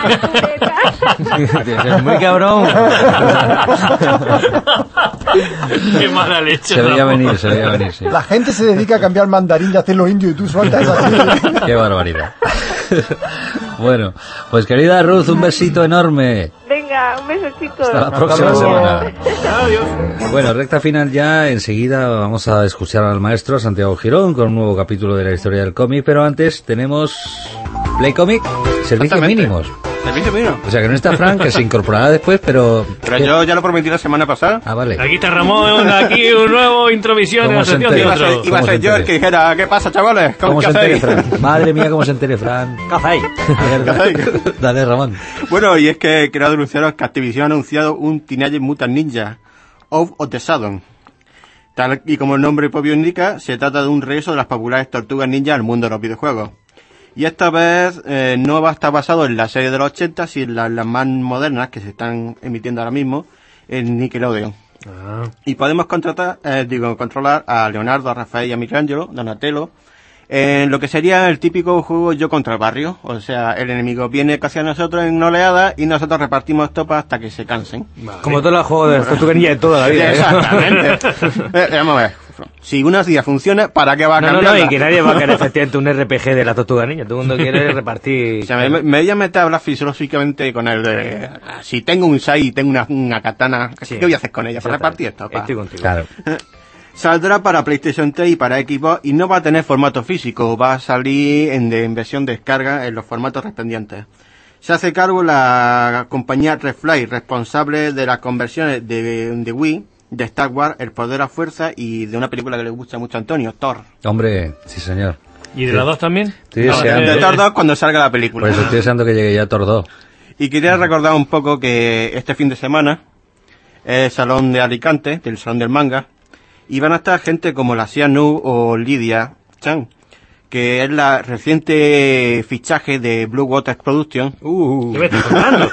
Es muy cabrón. qué mala leche. Se veía Ramón. venir, se veía venir, sí. La gente se dedica a cambiar mandarín y hacerlo indio y tú sueltas así. Qué barbaridad. Bueno, pues querida Ruth, un besito enorme. Venga, un beso, chicos. Hasta la próxima luego. semana. Adiós. Bueno, recta final ya. Enseguida vamos a escuchar al maestro Santiago Girón con un nuevo capítulo de la historia del cómic, pero antes tenemos Play Comic, servicios Exactamente. mínimos. Servicio mínimo. O sea que no está Frank, que se incorporará después, pero... Pero yo ya lo prometí la semana pasada. Ah, vale. Aquí está Ramón, aquí un nuevo introvisión en ¿Cómo la se sección de entera? Iba a ser, otro. iba a ¿Cómo ser se yo el entere? que dijera, ¿qué pasa, chavales? ¿Cómo ¿Qué se entere hacéis? Frank? Madre mía, cómo se entere Frank. ¿Qué hacéis? A ver, ¿Qué hacéis? dale, Ramón. Bueno, y es que quiero denunciaros que Activision ha anunciado un Teenage Mutant Ninja Out of the Shadow. Tal y como el nombre propio indica, se trata de un regreso de las populares tortugas ninja al mundo de los videojuegos. Y esta vez eh, no va a estar basado en la serie de los ochenta, sino en las, las más modernas que se están emitiendo ahora mismo en Nickelodeon. Ah. Y podemos contratar, eh, digo, controlar a Leonardo, a Rafael y a Michelangelo, Donatello, en lo que sería el típico juego yo contra el barrio. O sea, el enemigo viene casi a nosotros en una oleada y nosotros repartimos topas hasta que se cansen. Como todos los juegos de las tortugas ninja de toda la vida. ¿eh? Exactamente. Eh, vamos a ver. Si una silla funciona, ¿para qué va a No, no, cambiar? no, y que nadie va a querer efectivamente un R P G de la tortuga ninja. Todo el mundo quiere repartir. O sea, me, me me voy a meter a hablar filosóficamente con el de... Si tengo un Sai y tengo una, una katana, Sí. ¿qué voy a hacer con ella? ¿Para Exactamente. repartir esto? Pa. Estoy contigo. Claro. Saldrá para PlayStation tres y para Xbox y no va a tener formato físico, va a salir en, de, en versión descarga en los formatos respondientes. Se hace cargo la compañía Redfly, responsable de las conversiones de, de Wii, de Star Wars, El Poder a Fuerza y de una película que le gusta mucho a Antonio, Thor. Hombre, sí señor. ¿Y de Sí. la dos también? Estoy No, deseando, de Thor dos cuando salga la película. por eso estoy deseando que llegue ya Thor dos. Y quería recordar un poco que este fin de semana es el Salón de Alicante, del Salón del Manga, y van a estar gente como la Sia Nu o Lidia Chan, que es la reciente fichaje de Blue Water Production. ¿Qué me estás contando?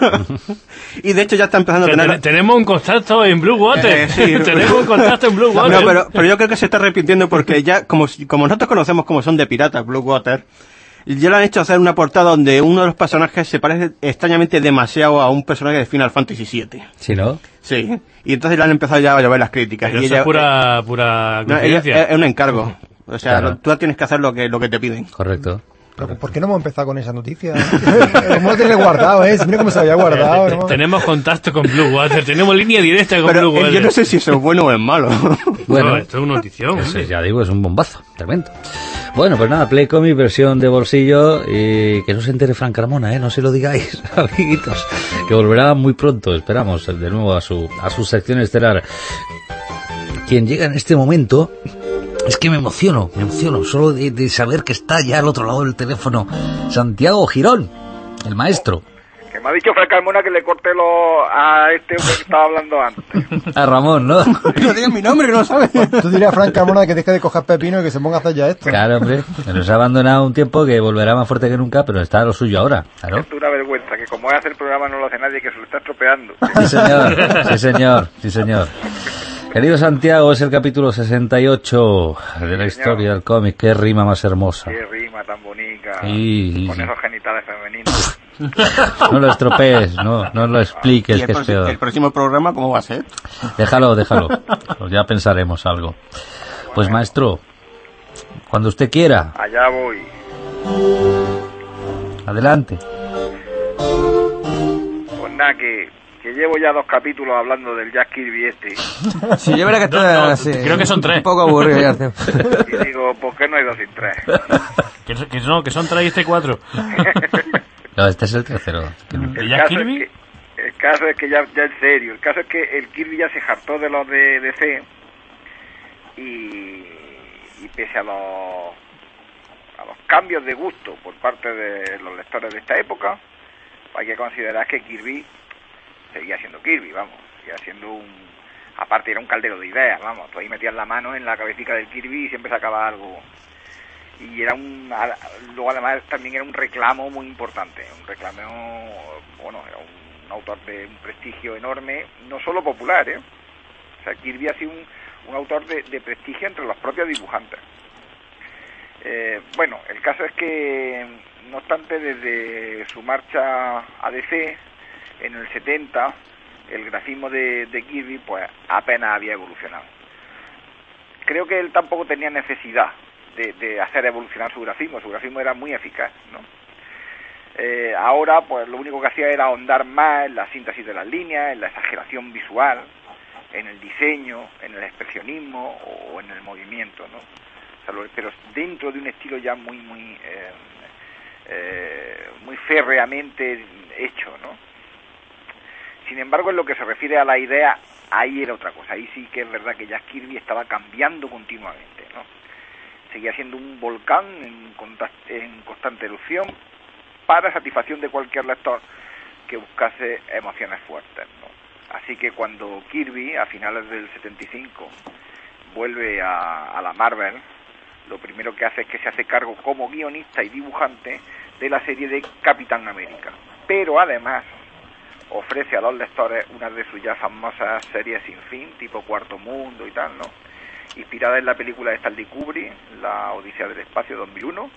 Y de hecho ya está empezando Que a tener... ten- tenemos un contacto en Blue Water. Eh, sí. Tenemos un contacto en Blue Water. No, pero, pero yo creo que se está arrepintiendo porque ya, como, si- como nosotros conocemos como son de piratas, Blue Water, ya le han hecho hacer una portada donde uno de los personajes se parece extrañamente demasiado a un personaje de Final Fantasy siete. ¿Sí, no? Sí. Y entonces le han empezado ya a llover las críticas. Pero y eso ella, es pura, pura no, ella- coincidencia. es, es un encargo. O sea, Claro. lo- tú tienes que hacer lo que, lo que te piden. Correcto. Pero, ¿por qué no hemos empezado con esa noticia? Hemos tenido guardado, ¿eh? Mira cómo se había guardado. Eh, ¿no? Tenemos contacto con Blue Water, tenemos línea directa con Pero Blue eh, Water. yo no sé si eso es bueno o es malo. Bueno, No, esto es una notición. eso hombre. ya digo, es un bombazo, tremendo. Bueno, pues nada, Play Comics, versión de bolsillo, y que no se entere Fran Carmona, ¿eh? No se lo digáis, amiguitos, que volverá muy pronto, esperamos, de nuevo a su, a su sección estelar. Quien llega en este momento, es que me emociono, me emociono, solo de, de saber que está ya al otro lado del teléfono, Santiago Girón, el maestro. Que me ha dicho Fran Carmona que le corte lo a este hombre que estaba hablando antes. A Ramón, ¿no? No digas mi nombre, que no lo sabes. Tú dirías a Fran Carmona que deje de coger pepino y que se ponga a hacer ya esto. Claro, hombre, que nos ha abandonado un tiempo que volverá más fuerte que nunca, pero está a lo suyo ahora, claro. Es una vergüenza, que como hace el programa no lo hace nadie, que se lo está estropeando. Sí, señor, sí, señor, sí, señor. Querido Santiago, es el capítulo sesenta y ocho de la historia del cómic. Qué rima más hermosa. Qué rima tan bonita. Sí, Con sí. esos genitales femeninos. No lo estropees, no, no lo expliques, ¿Y el, que es proxi- peor. el próximo programa cómo va a ser? Déjalo, déjalo. Pues ya pensaremos algo. Pues maestro, cuando usted quiera, Allá voy. adelante. Pues nada, que, que llevo ya dos capítulos hablando del Jack Kirby este. Sí, yo veré que esto No, no, es así, creo que son tres. un poco aburrido ya. Arce. Y digo, ¿por qué no hay dos sin tres? Que, que, no, que son tres y este cuatro. No, este es el tercero. ¿De El Jack caso, es Kirby? que, el caso es que ya, ya en serio, el caso es que el Kirby ya se hartó de los de D C y, y pese a los a los cambios de gusto por parte de los lectores de esta época, hay que considerar que Kirby seguía siendo Kirby, vamos, seguía siendo un, aparte era un caldero de ideas, vamos, tú ahí metías la mano en la cabecita del Kirby y siempre sacaba algo. Y era un, luego además también era un reclamo muy importante, un reclamo, bueno, era un, un autor de un prestigio enorme, no solo popular, ¿eh? O sea, Kirby ha sido un, un autor de, de prestigio entre los propios dibujantes. Eh, bueno, el caso es que, no obstante, desde su marcha a D C, en el setenta, el grafismo de, de Kirby, pues apenas había evolucionado. Creo que él tampoco tenía necesidad De, de hacer evolucionar su grafismo, su grafismo era muy eficaz, ¿no? Eh, ahora, pues lo único que hacía era ahondar más en la síntesis de las líneas, en la exageración visual, en el diseño, en el expresionismo o en el movimiento, ¿no? O sea, lo, pero dentro de un estilo ya muy, muy, eh, eh, muy férreamente hecho, ¿no? Sin embargo, en lo que se refiere a la idea, ahí era otra cosa. Ahí sí que es verdad que Jack Kirby estaba cambiando continuamente, ¿no? Seguía siendo un volcán en, en constante erupción para satisfacción de cualquier lector que buscase emociones fuertes, ¿no? Así que cuando Kirby, a finales del setenta y cinco, vuelve a, a la Marvel, lo primero que hace es que se hace cargo como guionista y dibujante de la serie de Capitán América. Pero además ofrece a los lectores una de sus ya famosas series sin fin, tipo Cuarto Mundo y tal, ¿no? Inspirada en la película de Stanley Kubrick, La Odisea del Espacio dos mil uno.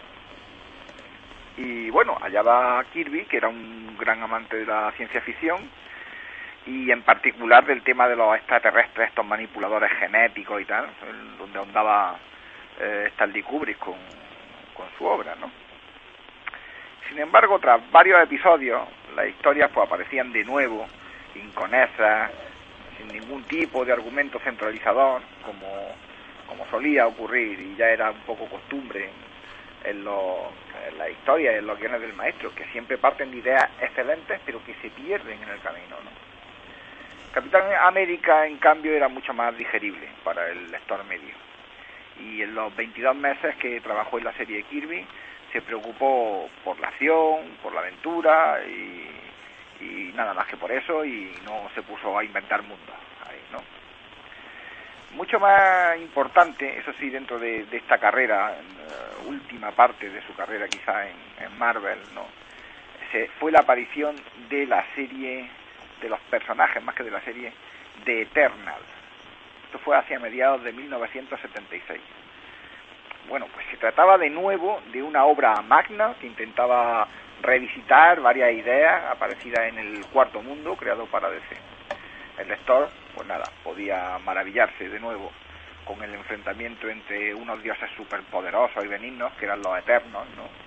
Y bueno, allá va Kirby, que era un gran amante de la ciencia ficción, y en particular del tema de los extraterrestres, estos manipuladores genéticos y tal, donde ahondaba eh, Stanley Kubrick con, con su obra, ¿no? Sin embargo, tras varios episodios, las historias pues aparecían de nuevo, inconexas, sin ningún tipo de argumento centralizador, como, como solía ocurrir, y ya era un poco costumbre en, en, lo, en la historia, en los guiones del maestro, que siempre parten de ideas excelentes, pero que se pierden en el camino, ¿no? Capitán América, en cambio, era mucho más digerible para el lector medio. Y en los veintidós meses que trabajó en la serie de Kirby, se preocupó por la acción, por la aventura y, y nada más que por eso, y no se puso a inventar mundos ahí, ¿no? Mucho más importante, eso sí, dentro de, de esta carrera, en la última parte de su carrera quizá en, en Marvel, ¿no? Se, fue la aparición de la serie, de los personajes más que de la serie, de Eternal. Esto fue hacia mediados de mil novecientos setenta y seis. Bueno, pues se trataba de nuevo de una obra magna que intentaba revisitar varias ideas aparecidas en el Cuarto Mundo, creado para D C. El lector, pues nada, podía maravillarse de nuevo con el enfrentamiento entre unos dioses superpoderosos y benignos, que eran los Eternos, ¿no?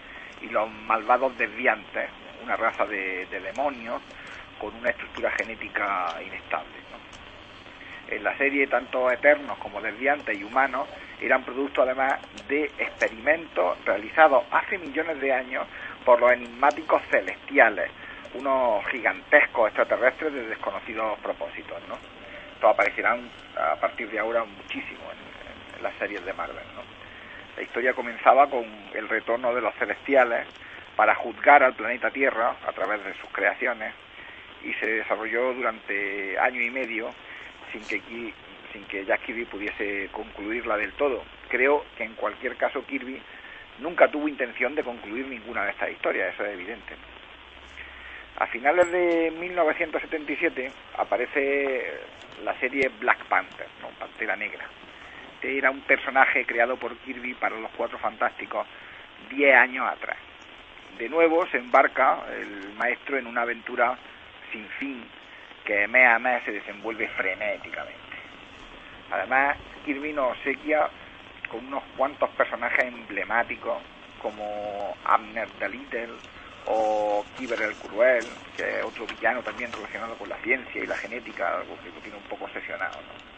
y los malvados desviantes, una raza de, de demonios con una estructura genética inestable, ¿no? En la serie, tanto eternos como desviantes y humanos eran producto además de experimentos realizados hace millones de años por los enigmáticos celestiales, unos gigantescos extraterrestres de desconocidos propósitos, ¿no? Estos aparecerán a partir de ahora muchísimo en, en las series de Marvel, ¿no? La historia comenzaba con el retorno de los celestiales para juzgar al planeta Tierra a través de sus creaciones y se desarrolló durante año y medio sin que sin que Jack Kirby pudiese concluirla del todo. Creo que en cualquier caso Kirby nunca tuvo intención de concluir ninguna de estas historias, eso es evidente. A finales de mil novecientos setenta y siete aparece la serie Black Panther, ¿no? Pantera Negra. Este era un personaje creado por Kirby para los Cuatro Fantásticos diez años atrás. De nuevo se embarca el maestro en una aventura sin fin que mes a mes se desenvuelve frenéticamente. Además, Kirby nos obsequia con unos cuantos personajes emblemáticos como Abner the Little o Kyber el Cruel, que es otro villano también relacionado con la ciencia y la genética, algo que lo tiene un poco obsesionado, ¿no?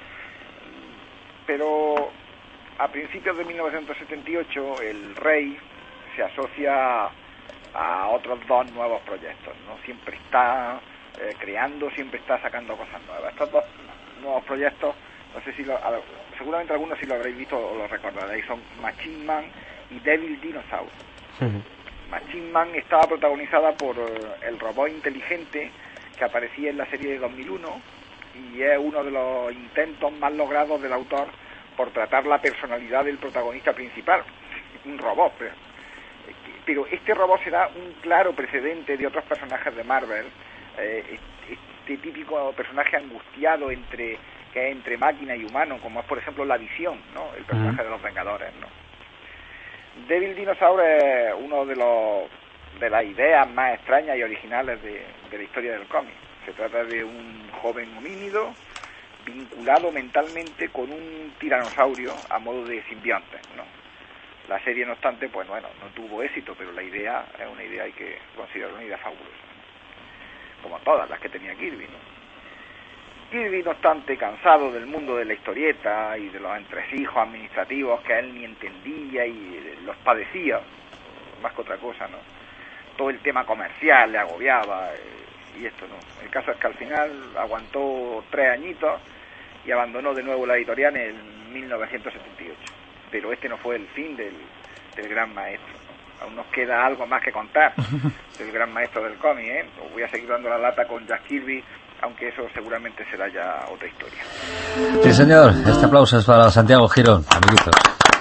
Pero a principios de mil novecientos setenta y ocho el Rey se asocia a otros dos nuevos proyectos, ¿no? Siempre está eh, creando, siempre está sacando cosas nuevas. Estos dos nuevos proyectos, no sé si lo, seguramente algunos si lo habréis visto o lo recordaréis, son Machine Man y Devil Dinosaur. Uh-huh. Machine Man estaba protagonizada por el robot inteligente que aparecía en la serie de dos mil uno y es uno de los intentos más logrados del autor por tratar la personalidad del protagonista principal, un robot. Pero, pero este robot será un claro precedente de otros personajes de Marvel, eh, este típico personaje angustiado entre que es entre máquina y humano, como es por ejemplo la Visión, ¿no? El personaje uh-huh. de los Vengadores, ¿no? Devil Dinosaur es uno de los de las ideas más extrañas y originales de, de la historia del cómic. Se trata de un joven homínido vinculado mentalmente con un tiranosaurio a modo de simbionte, ¿no? La serie, no obstante, pues bueno, no tuvo éxito, pero la idea es una idea, hay que considerar una idea fabulosa, ¿no? Como todas las que tenía Kirby, ¿no? Kirby, no obstante, cansado del mundo de la historieta y de los entresijos administrativos que él ni entendía y los padecía, más que otra cosa, ¿no? Todo el tema comercial le agobiaba eh, y esto, ¿no? El caso es que al final aguantó tres añitos y abandonó de nuevo la editorial en mil novecientos setenta y ocho. Pero este no fue el fin del, del gran maestro, ¿no? Aún nos queda algo más que contar del gran maestro del cómic, ¿eh? Os voy a seguir dando la lata con Jack Kirby, aunque eso seguramente será ya otra historia. Sí, señor. Este aplauso es para Santiago Girón, amiguitos.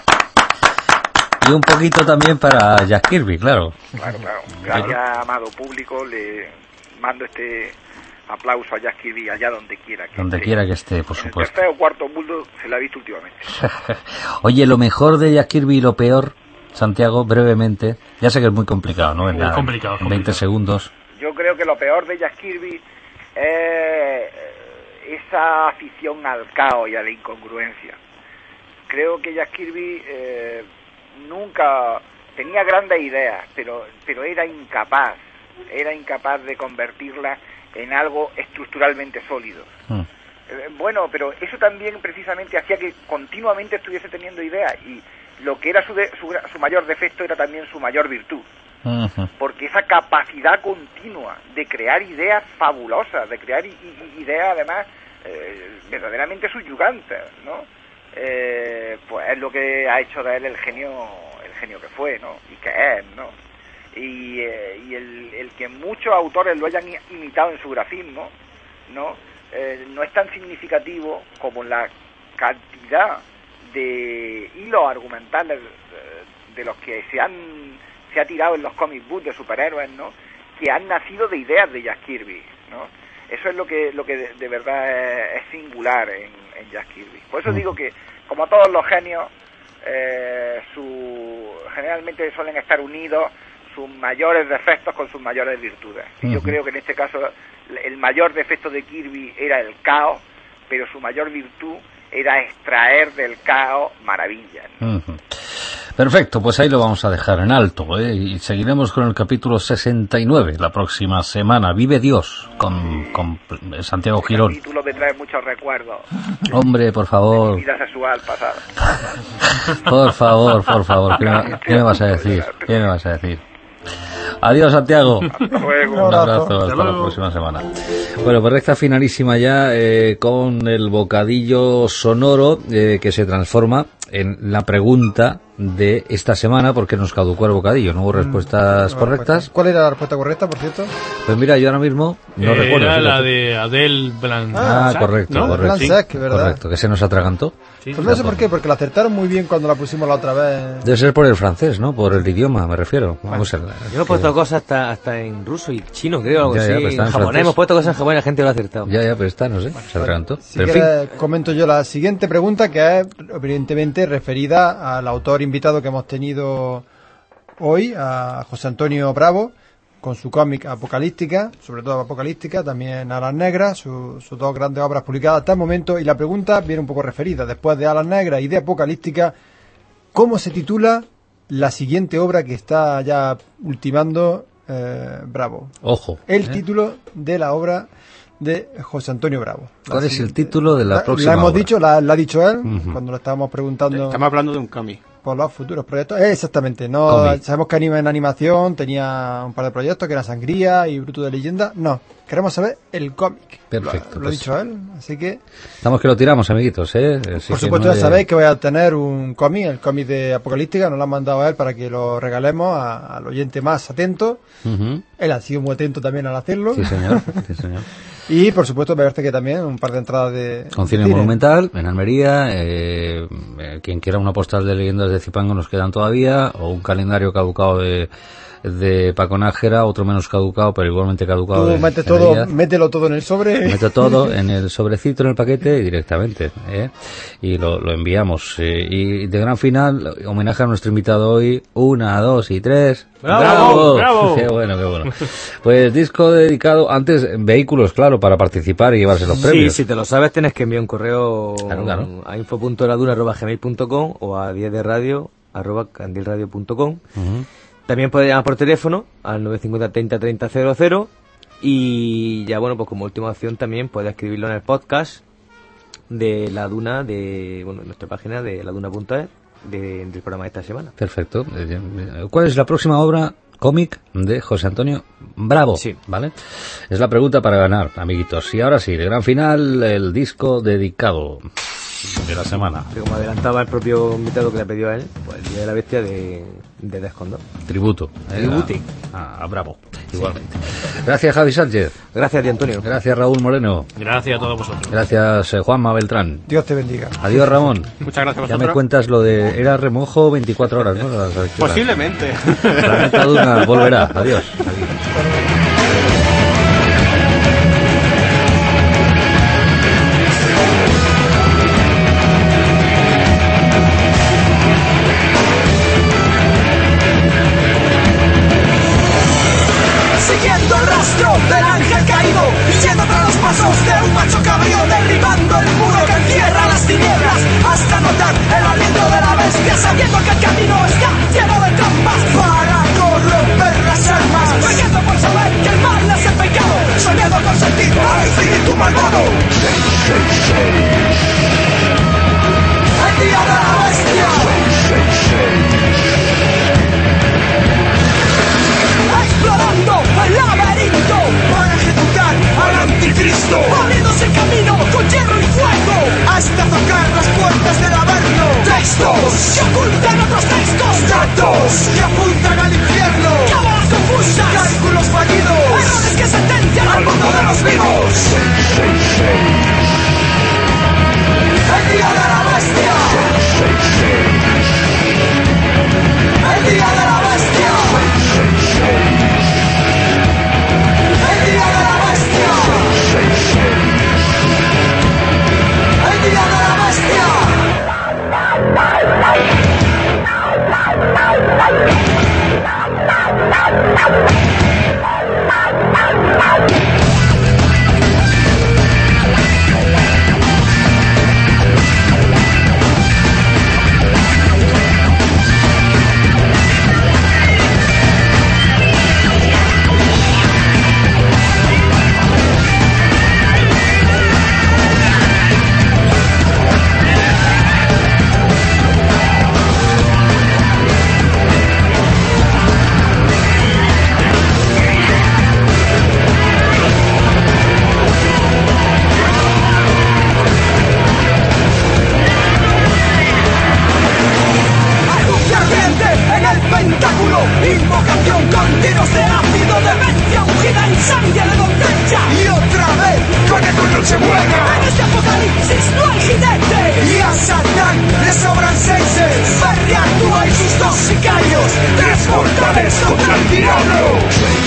Y un poquito también para Jack Kirby, claro. Claro, claro. Gracias, amado público. Le mando este aplauso a Jack Kirby allá donde quiera que donde esté. quiera que esté, por en supuesto. El tercer o cuarto mundo se la ha visto últimamente. Oye, lo mejor de Jack Kirby y lo peor, Santiago, brevemente. Ya sé que es muy complicado, ¿no? En, muy la, complicado, en veinte segundos. Yo creo que lo peor de Jack Kirby es esa afición al caos y a la incongruencia. Creo que Jack Kirby eh, nunca tenía grandes ideas, pero pero era incapaz, era incapaz de convertirlas en algo estructuralmente sólido. Mm. Eh, bueno, pero eso también precisamente hacía que continuamente estuviese teniendo ideas y lo que era su, de, su, su mayor defecto era también su mayor virtud. Uh-huh. Porque esa capacidad continua de crear ideas fabulosas, de crear i- i- ideas además eh, verdaderamente subyugantes, ¿no? Eh, pues es lo que ha hecho de él el genio, el genio que fue, ¿no? Y que es, ¿no? Y, eh, y el, el que muchos autores lo hayan imitado en su grafismo, ¿no? Eh, no es tan significativo como la cantidad de hilos argumentales de, de los que se han se ha tirado en los comic books de superhéroes, ¿no? Que han nacido de ideas de Jack Kirby, ¿no? Eso es lo que lo que de, de verdad es, es singular en, en Jack Kirby. Por eso digo que, como todos los genios, eh, su, generalmente suelen estar unidos sus mayores defectos con sus mayores virtudes. Y uh-huh. yo creo que en este caso el mayor defecto de Kirby era el caos, pero su mayor virtud era extraer del caos maravillas, ¿no? Uh-huh. Perfecto, pues ahí lo vamos a dejar en alto, ¿eh? Y seguiremos con el capítulo sesenta y nueve la próxima semana. Vive Dios, con, con Santiago Girón. El título me trae muchos recuerdos. Hombre, por favor. Vida sexual pasada. Por favor, por favor, ¿qué me, qué me vas a decir? ¿Qué me vas a decir? Adiós, Santiago. Hasta luego. Un abrazo, hasta la próxima semana. Bueno, pues recta finalísima ya eh, con el bocadillo sonoro eh, que se transforma en la pregunta de esta semana, porque nos caducó el bocadillo, no hubo respuestas no, correctas. ¿Cuál era la respuesta correcta, por cierto? Pues mira, yo ahora mismo no eh, recuerdo. Era fíjate. la de Adele Blanc. Ah, correcto, ¿no? correcto. Blanc, ¿verdad? Correcto, que se nos atragantó. Sí, Pues no sé por qué, porque la acertaron muy bien cuando la pusimos la otra vez. Debe ser por el francés, ¿no? Por el idioma, me refiero. Vamos a ver. Yo he puesto cosas hasta, hasta en ruso y chino, creo, algo Ya, ya, así. pero está en En japonés francés. hemos puesto cosas en japonés y la gente lo ha acertado. Ya, ya, pero está, no sé, se atragantó. Si Pero en fin. quieres, comento yo la siguiente pregunta, que es evidentemente referida al autor invitado que hemos tenido hoy, a José Antonio Bravo, con su cómic Apocalíptica, sobre todo Apocalíptica, también Alas Negras, su- sus dos grandes obras publicadas hasta el momento, y la pregunta viene un poco referida, después de Alas Negras y de Apocalíptica, ¿cómo se titula la siguiente obra que está ya ultimando eh, Bravo? Ojo. El ¿eh? título de la obra de José Antonio Bravo. ¿Cuál La es el siguiente- título de la, la, próxima la hemos obra? dicho, la, la ha dicho él, Ujú. cuando lo estábamos preguntando Estamos hablando de un cómic. por los futuros proyectos. Eh, exactamente, no Cómic. sabemos que anima en animación, tenía un par de proyectos que era Sangría y Bruto de Leyenda. No, queremos saber el cómic. Perfecto, Lo, lo ha pues. dicho él, así que Estamos que lo tiramos, amiguitos, ¿eh? Así por que supuesto no ya haya- sabéis que voy a tener un cómic, el cómic de Apocalíptica, nos lo han mandado a él para que lo regalemos a- al oyente más atento. Ujú. Él ha sido muy atento también al hacerlo. Sí, señor. Sí, señor. Y por supuesto me parece que también un par de entradas de Con Cine Monumental, en Almería, eh, eh, quien quiera una postal de leyendas de Zipango nos quedan todavía, o un calendario caducado de, de Paco Nájera, otro menos caducado, pero igualmente caducado Tú de metes de todo, Díaz. mételo todo en el sobre. Meto todo en el sobrecito, en el paquete y directamente, ¿eh? Y lo, lo enviamos. eh, y de gran final, homenaje a nuestro invitado hoy, una, dos y tres. ¡Bravo! ¡Bravo! ¡Qué bueno, qué bueno! Pues disco dedicado, antes, vehículos, claro, para participar y llevarse los Sí, premios. si te lo sabes tienes que enviar un correo Claro, claro. a info punto laduna arroba gmail punto com o a diez de radio arroba candilradio punto com. Ujú. También puedes llamar por teléfono al nueve cinco cero treinta treinta cero cero y ya bueno, pues como última opción también puedes escribirlo en el podcast de La Duna, de bueno, en nuestra página de laduna punto es de, del programa de esta semana. Perfecto. Eh, ¿Cuál es la próxima obra cómic de José Antonio Bravo? Sí. ¿Vale? Es la pregunta para ganar, amiguitos. Y ahora sí, de gran final, el disco dedicado de la semana. Que como adelantaba el propio invitado que le pidió a él, pues el Día de la Bestia de, de Descondón. Tributo. eh, Tributi. A, a Bravo, igualmente. Gracias, Javi Sánchez. Gracias a ti, Antonio. Gracias, Raúl Moreno. Gracias a todos vosotros. Gracias, eh, Juanma Beltrán. Dios te bendiga. Adiós, Ramón. Muchas gracias a Ya me vosotros. cuentas lo de... Era remojo veinticuatro horas, ¿no? Las lecturas. Posiblemente. Planeta Duna volverá. Adiós. Adiós. Siguiendo el rastro del ángel caído y yendo tras los pasos de un macho cabrío, derribando el muro que encierra las tinieblas hasta notar el aliento de la bestia, sabiendo que el camino está lleno de trampas para corromper las almas, fuertes contra el diablo.